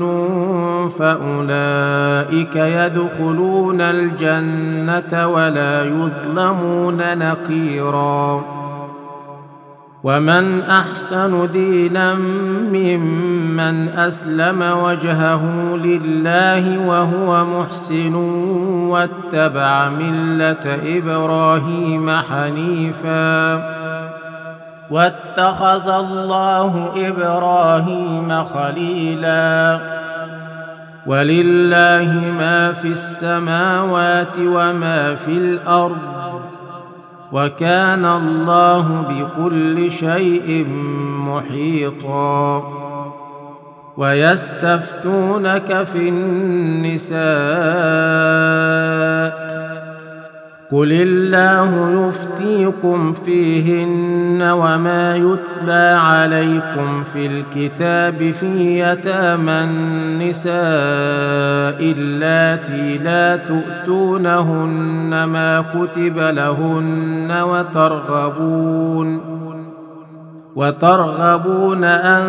فأولئك يدخلون الجنة ولا يظلمون نقيرا. ومن أحسن دينا ممن أسلم وجهه لله وهو محسن واتبع ملة إبراهيم حنيفا واتخذ الله إبراهيم خليلا. ولله ما في السماوات وما في الأرض وكان الله بكل شيء محيطا. ويستفتونك في النساء قل الله يفتيكم فيهن وما يتلى عليكم في الكتاب في يتامى النساء اللاتي لا تؤتونهن ما كتب لهن وترغبون وترغبون أن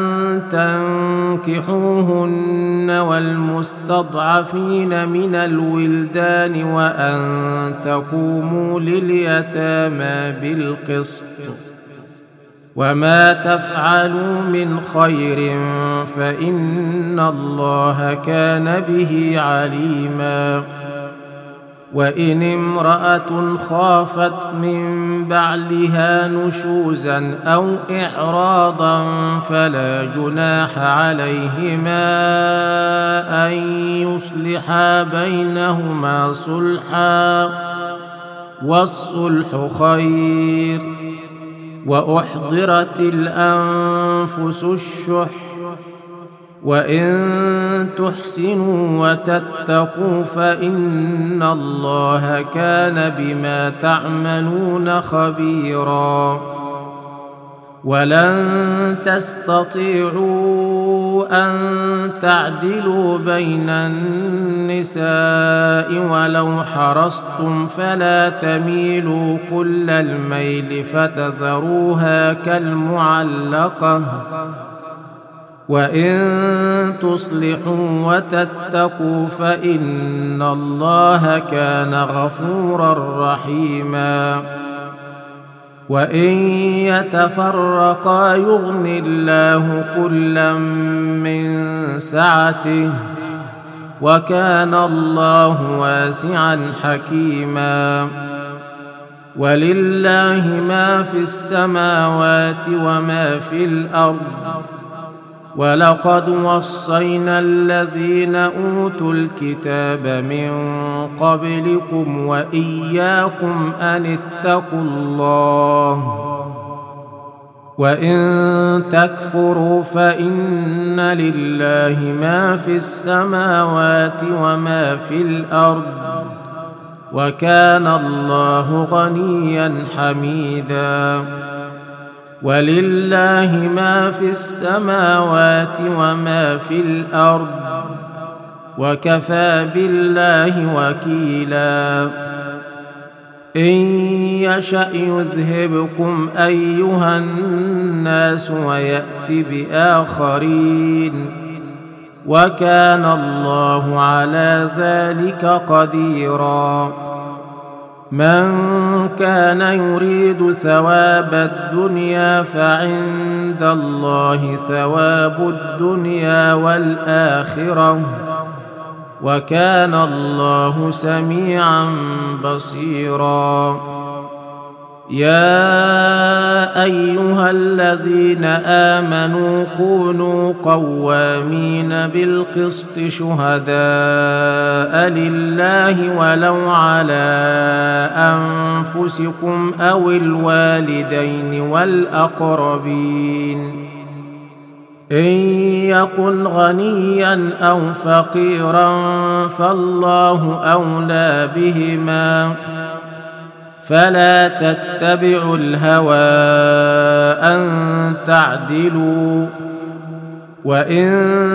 تنكحوهن والمستضعفين من الولدان وأن تقوموا لليتامى بالقسط وما تفعلوا من خير فإن الله كان به عليما. وإن امرأة خافت من بعلها نشوزا أو إعراضا فلا جناح عليهما أن يصلحا بينهما صلحا والصلح خير. وأحضرت الأنفس الشح وإن تحسنوا وتتقوا فإن الله كان بما تعملون خبيرا. ولن تستطيعوا أن تعدلوا بين النساء ولو حرصتم فلا تميلوا كل الميل فتذروها كالمعلقة. وإن تصلحوا وتتقوا فإن الله كان غفورا رحيما. وإن يتفرقا يغن الله كلا من سعته وكان الله واسعا حكيما. ولله ما في السماوات وما في الأرض ولقد وصينا الذين أوتوا الكتاب من قبلكم وإياكم أن اتقوا الله وإن تكفروا فإن لله ما في السماوات وما في الأرض وكان الله غنيا حميدا. ولله ما في السماوات وما في الأرض وكفى بالله وكيلا. إن يشأ يذهبكم أيها الناس ويأت بآخرين وكان الله على ذلك قديرا. من كان يريد ثواب الدنيا فعند الله ثواب الدنيا والآخرة وكان الله سميعا بصيرا. يا أيها الذين آمنوا كونوا قوامين بالقسط شهداء لله ولو على أنفسكم أو الوالدين والأقربين إن يكن غنيا أو فقيرا فالله أولى بهما فلا تتبعوا الهوى أن تعدلوا وإن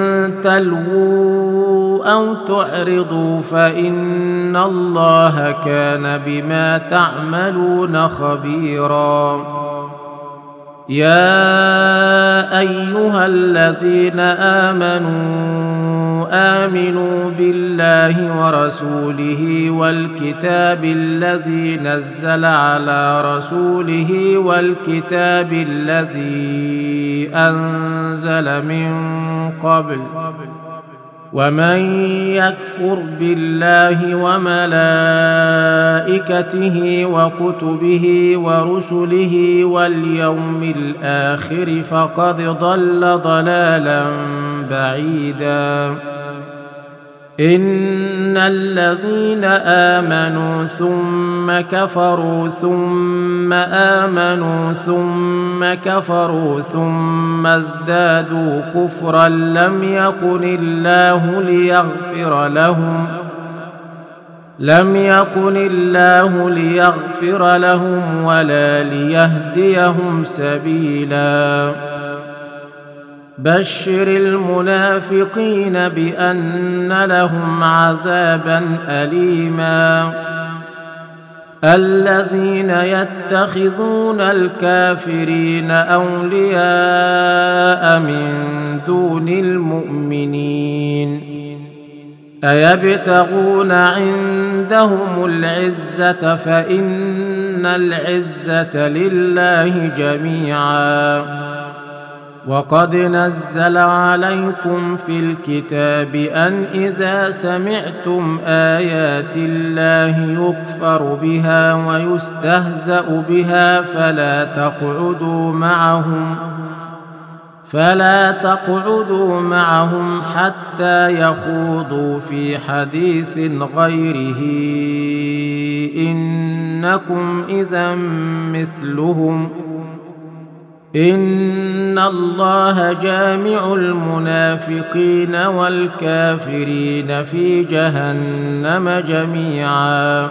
تلووا أو تعرضوا فإن الله كان بما تعملون خبيرا. يا أيها الذين آمنوا آمنوا بالله ورسوله والكتاب الذي نزل على رسوله والكتاب الذي أنزل من قبل ومن يكفر بالله وملائكته وكتبه ورسله واليوم الآخر فقد ضل ضلالا بعيدا. إن الذين آمنوا ثم كفروا ثم آمنوا ثم كفروا ثم ازدادوا كفرا لم يكن الله ليغفر لهم لم يكن الله ليغفر لهم ولا ليهديهم سبيلا. بشر المنافقين بأن لهم عذابا أليما. الذين يتخذون الكافرين أولياء من دون المؤمنين أيبتغون عندهم العزة فإن العزة لله جميعا وقد نزل عليكم في الكتاب أن إذا سمعتم آيات الله يكفر بها ويستهزأ بها فلا تقعدوا معهم فلا تقعدوا معهم حتى يخوضوا في حديث غيره إنكم إذا مثلهم إن الله جامع المنافقين والكافرين في جهنم جميعا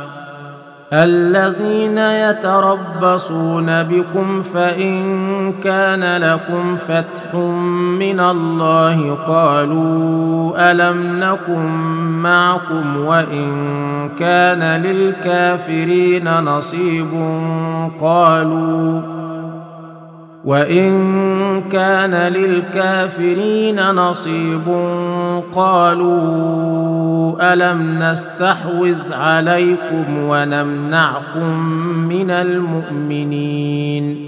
الذين يتربصون بكم فإن كان لكم فتح من الله قالوا ألم نكن معكم وإن كان للكافرين نصيب قالوا وإن كان للكافرين نصيب قالوا ألم نستحوذ عليكم ونمنعكم من المؤمنين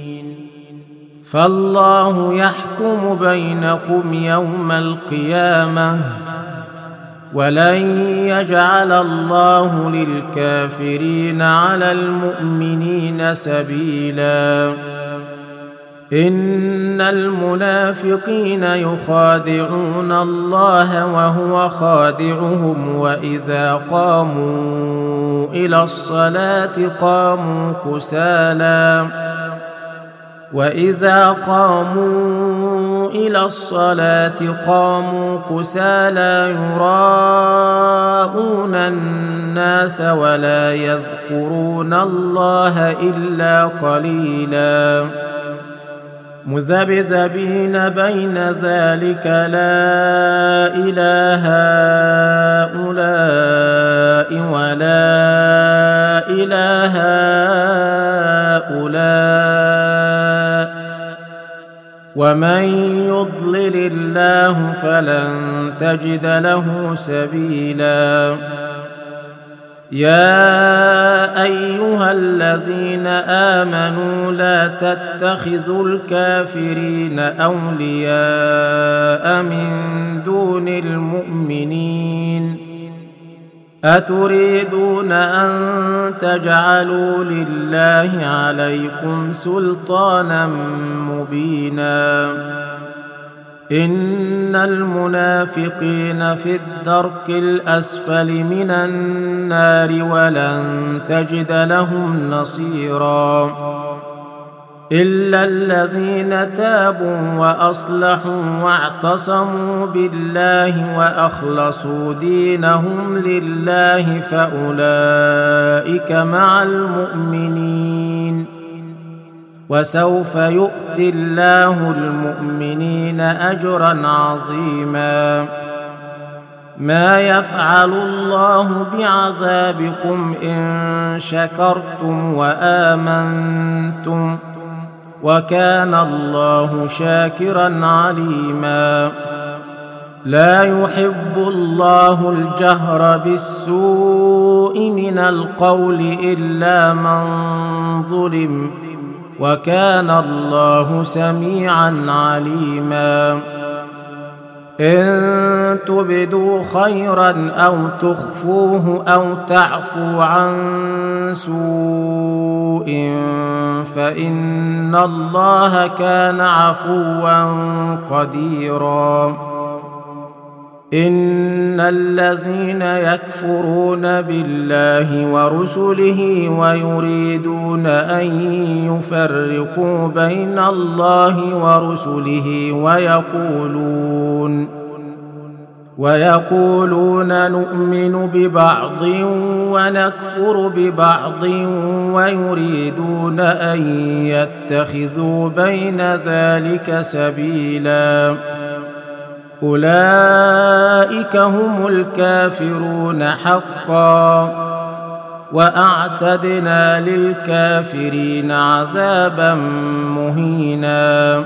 فالله يحكم بينكم يوم القيامة ولن يجعل الله للكافرين على المؤمنين سبيلا إن المنافقين يخادعون الله وهو خادعهم وإذا قاموا إلى الصلاة قاموا كسالى وإذا قاموا إلى الصلاة قاموا كسالى يراءون الناس ولا يذكرون الله إلا قليلا مذبذبين بين ذلك لا إله هؤلاء ولا إله هؤلاء ومن يضلل الله فلن تجد له سبيلا يا أيها الذين آمنوا لا تتخذوا الكافرين أولياء من دون المؤمنين أتريدون أن تجعلوا لله عليكم سلطانا مبينا إن المنافقين في الدرك الأسفل من النار ولن تجد لهم نصيرا إلا الذين تابوا وأصلحوا واعتصموا بالله وأخلصوا دينهم لله فأولئك مع المؤمنين وسوف يؤتي الله المؤمنين أجرا عظيما ما يفعل الله بعذابكم إن شكرتم وآمنتم وكان الله شاكرا عليما لا يحب الله الجهر بالسوء من القول إلا من ظلم وكان الله سميعا عليما إن تبدوا خيرا أو تخفوه أو تعفو عن سوء فإن الله كان عفوا قديرا إن الذين يكفرون بالله ورسله ويريدون أن يفرقوا بين الله ورسله ويقولون ويقولون نؤمن ببعض ونكفر ببعض ويريدون أن يتخذوا بين ذلك سبيلا أولئك هم الكافرون حقا وأعتدنا للكافرين عذابا مهينا.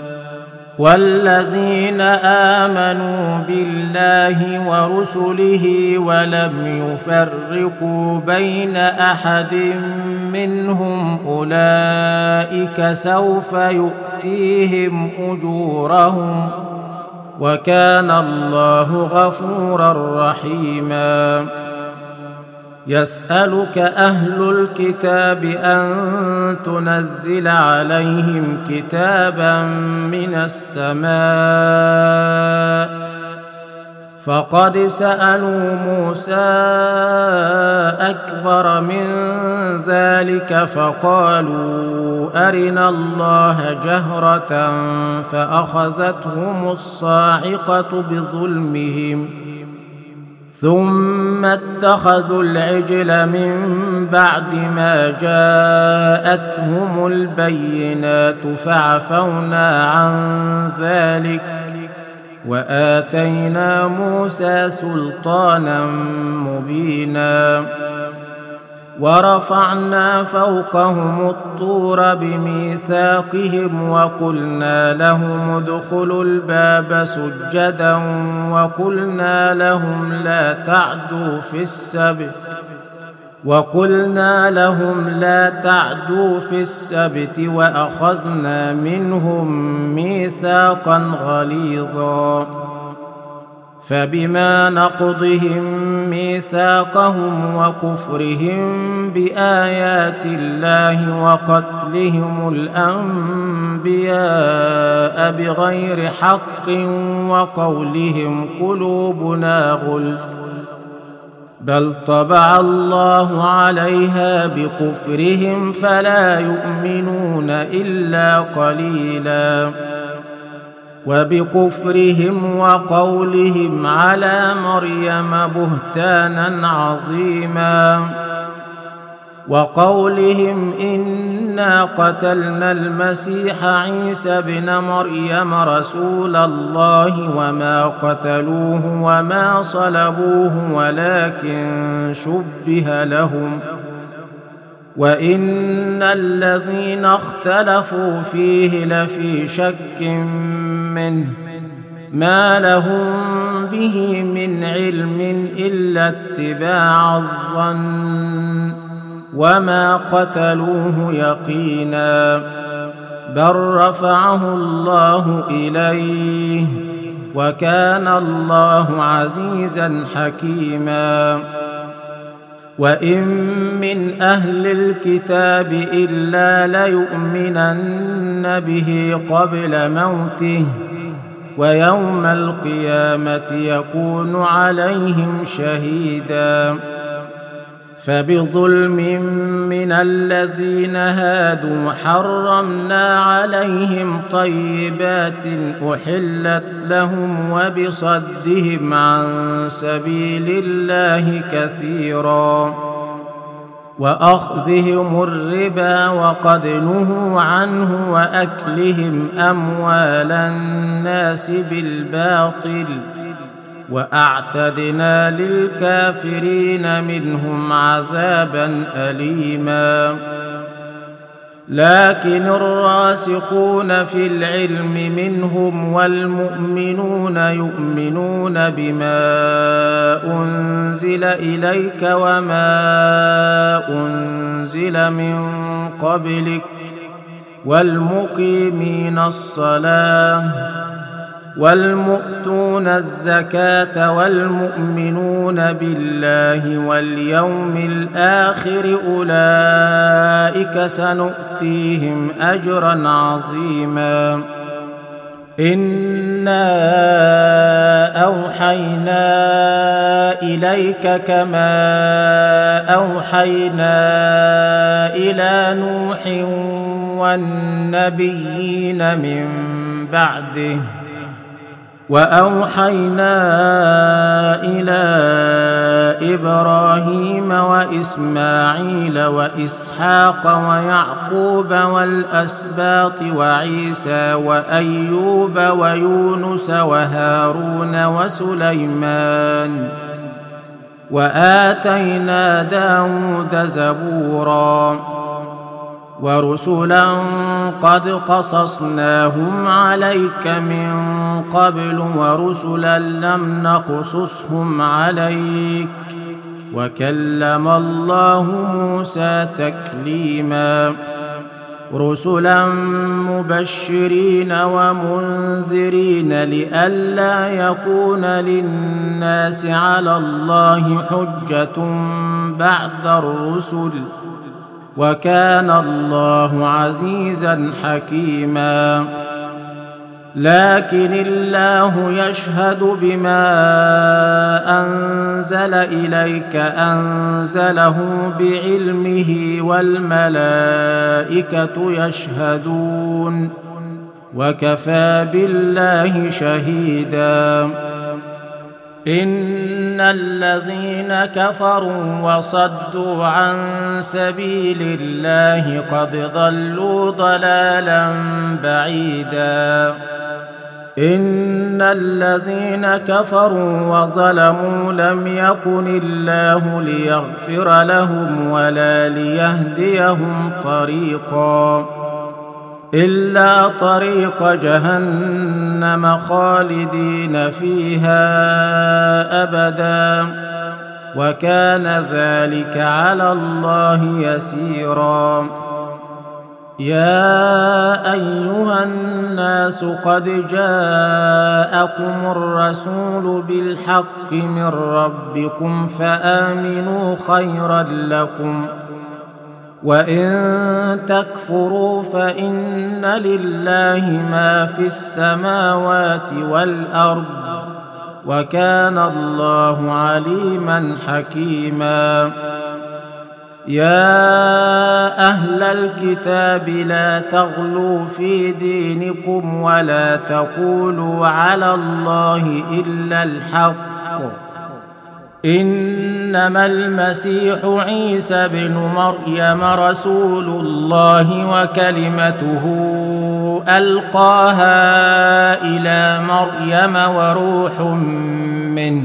والذين آمنوا بالله ورسله ولم يفرقوا بين أحد منهم أولئك سوف يؤتيهم أجورهم وكان الله غفورا رحيما. يسألك أهل الكتاب أن تنزل عليهم كتابا من السماء فقد سألوا موسى أكبر من ذلك فقالوا أرنا الله جهرة فأخذتهم الصاعقة بظلمهم ثم اتخذوا العجل من بعد ما جاءتهم البينات فعفونا عن ذلك وآتينا موسى سلطانا مبينا. ورفعنا فوقهم الطور بميثاقهم وقلنا لهم ادخلوا الباب سجدا وقلنا لهم لا تعدوا في السبت وقلنا لهم لا تعدوا في السبت وأخذنا منهم ميثاقا غليظا. فبما نقضهم ميثاقهم وكفرهم بآيات الله وقتلهم الأنبياء بغير حق وقولهم قلوبنا غلف بل طبع الله عليها بكفرهم فلا يؤمنون إلا قليلا. وبكفرهم وقولهم على مريم بهتانا عظيما وقولهم إنا قتلنا المسيح عيسى ابن مريم رسول الله وما قتلوه وما صلبوه ولكن شبه لهم وإن الذين اختلفوا فيه لفي شك منه ما لهم به من علم إلا اتباع الظن وما قتلوه يقينا بل رفعه الله إليه وكان الله عزيزا حكيما. وإن من أهل الكتاب إلا ليؤمنن به قبل موته ويوم القيامة يكون عليهم شهيدا. فبظلم من الذين هادوا حرمنا عليهم طيبات أحلت لهم وبصدهم عن سبيل الله كثيرا وأخذهم الربا وقد نهوا عنه وأكلهم أموال الناس بالباطل وأعتدنا للكافرين منهم عذابا أليما. لكن الراسخون في العلم منهم والمؤمنون يؤمنون بما أنزل إليك وما أنزل من قبلك والمقيمين الصلاة والمؤتون الزكاة والمؤمنون بالله واليوم الآخر أولئك سنؤتيهم أجرا عظيما. إنا أوحينا إليك كما أوحينا إلى نوح والنبيين من بعده وأوحينا إلى إبراهيم وإسماعيل وإسحاق ويعقوب والأسباط وعيسى وأيوب ويونس وهارون وسليمان وآتينا داود زبورا ورسلا قد قصصناهم عليك من قبل ورسلا لم نقصصهم عليك وكلم الله موسى تكليما رسلا مبشرين ومنذرين لئلا يكون للناس على الله حجة بعد الرسل وكان الله عزيزا حكيما لكن الله يشهد بما أنزل إليك أنزله بعلمه والملائكة يشهدون وكفى بالله شهيدا إن الذين كفروا وصدوا عن سبيل الله قد ضلوا ضلالا بعيدا إن الذين كفروا وظلموا لم يكن الله ليغفر لهم ولا ليهديهم طريقا إلا طريق جهنم خالدين فيها أبدا وكان ذلك على الله يسيرا يا أيها الناس قد جاءكم الرسول بالحق من ربكم فآمنوا خيرا لكم وإن تكفروا فإن لله ما في السماوات والأرض وكان الله عليما حكيما يا أهل الكتاب لا تغلوا في دينكم ولا تقولوا على الله إلا الحق إنما المسيح عيسى بن مريم رسول الله وكلمته ألقاها إلى مريم وروح منه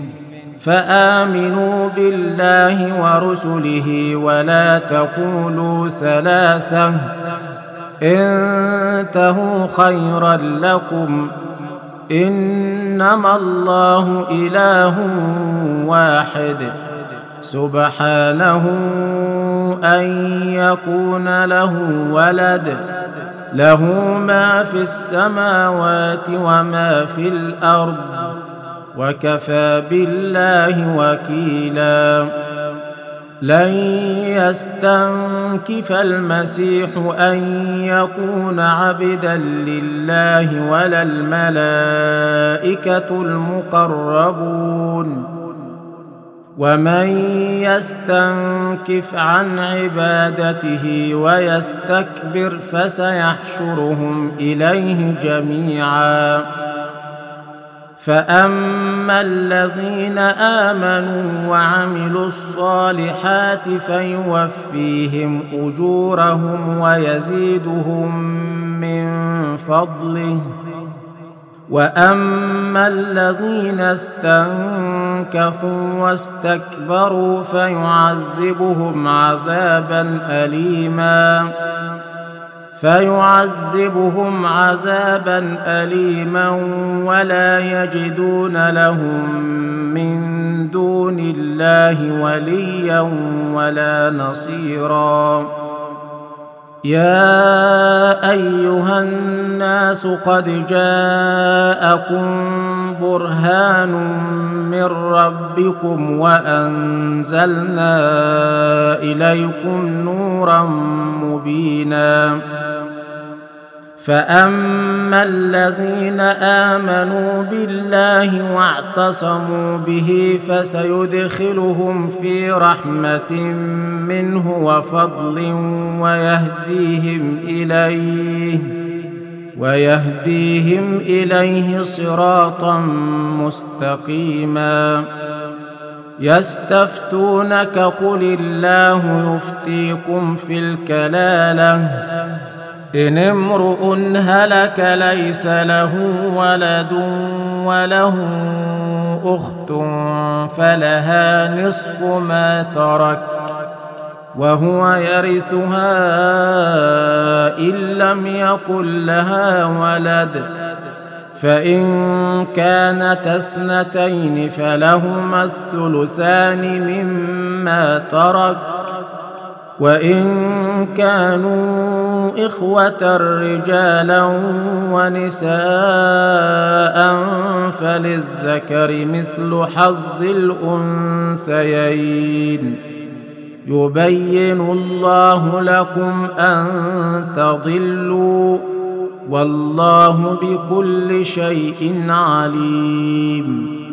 فآمنوا بالله ورسله ولا تقولوا ثلاثة انتهوا خيرا لكم إنما الله إله واحد سبحانه أن يكون له ولد له ما في السماوات وما في الأرض وكفى بالله وكيلا لن يستنكف المسيح أن يكون عبدا لله ولا الملائكة المقربون ومن يستنكف عن عبادته ويستكبر فسيحشرهم إليه جميعا فأما الذين آمنوا وعملوا الصالحات فيوفيهم أجورهم ويزيدهم من فضله وأما الذين استنكفوا واستكبروا فيعذبهم عذابا أليما فيعذبهم عذابا أليما ولا يجدون لهم من دون الله وليا ولا نصيرا يا أيها الناس قد جاءكم برهان من ربكم وأنزلنا إليكم نورا مبينا فأما الذين آمنوا بالله واعتصموا به فسيدخلهم في رحمة منه وفضل ويهديهم إليه ويهديهم إليه صراطا مستقيما يستفتونك قل الله يفتيكم في الكلالة إن امرؤ هلك ليس له ولد وله أخت فلها نصف ما ترك وهو يرثها إن لم يكن لها ولد فإن كانت اثنتين فلهما الثلثان مما ترك وإن كانوا إخوة رجالا ونساء فللذكر مثل حظ الأنثيين يبين الله لكم أن تضلوا والله بكل شيء عليم.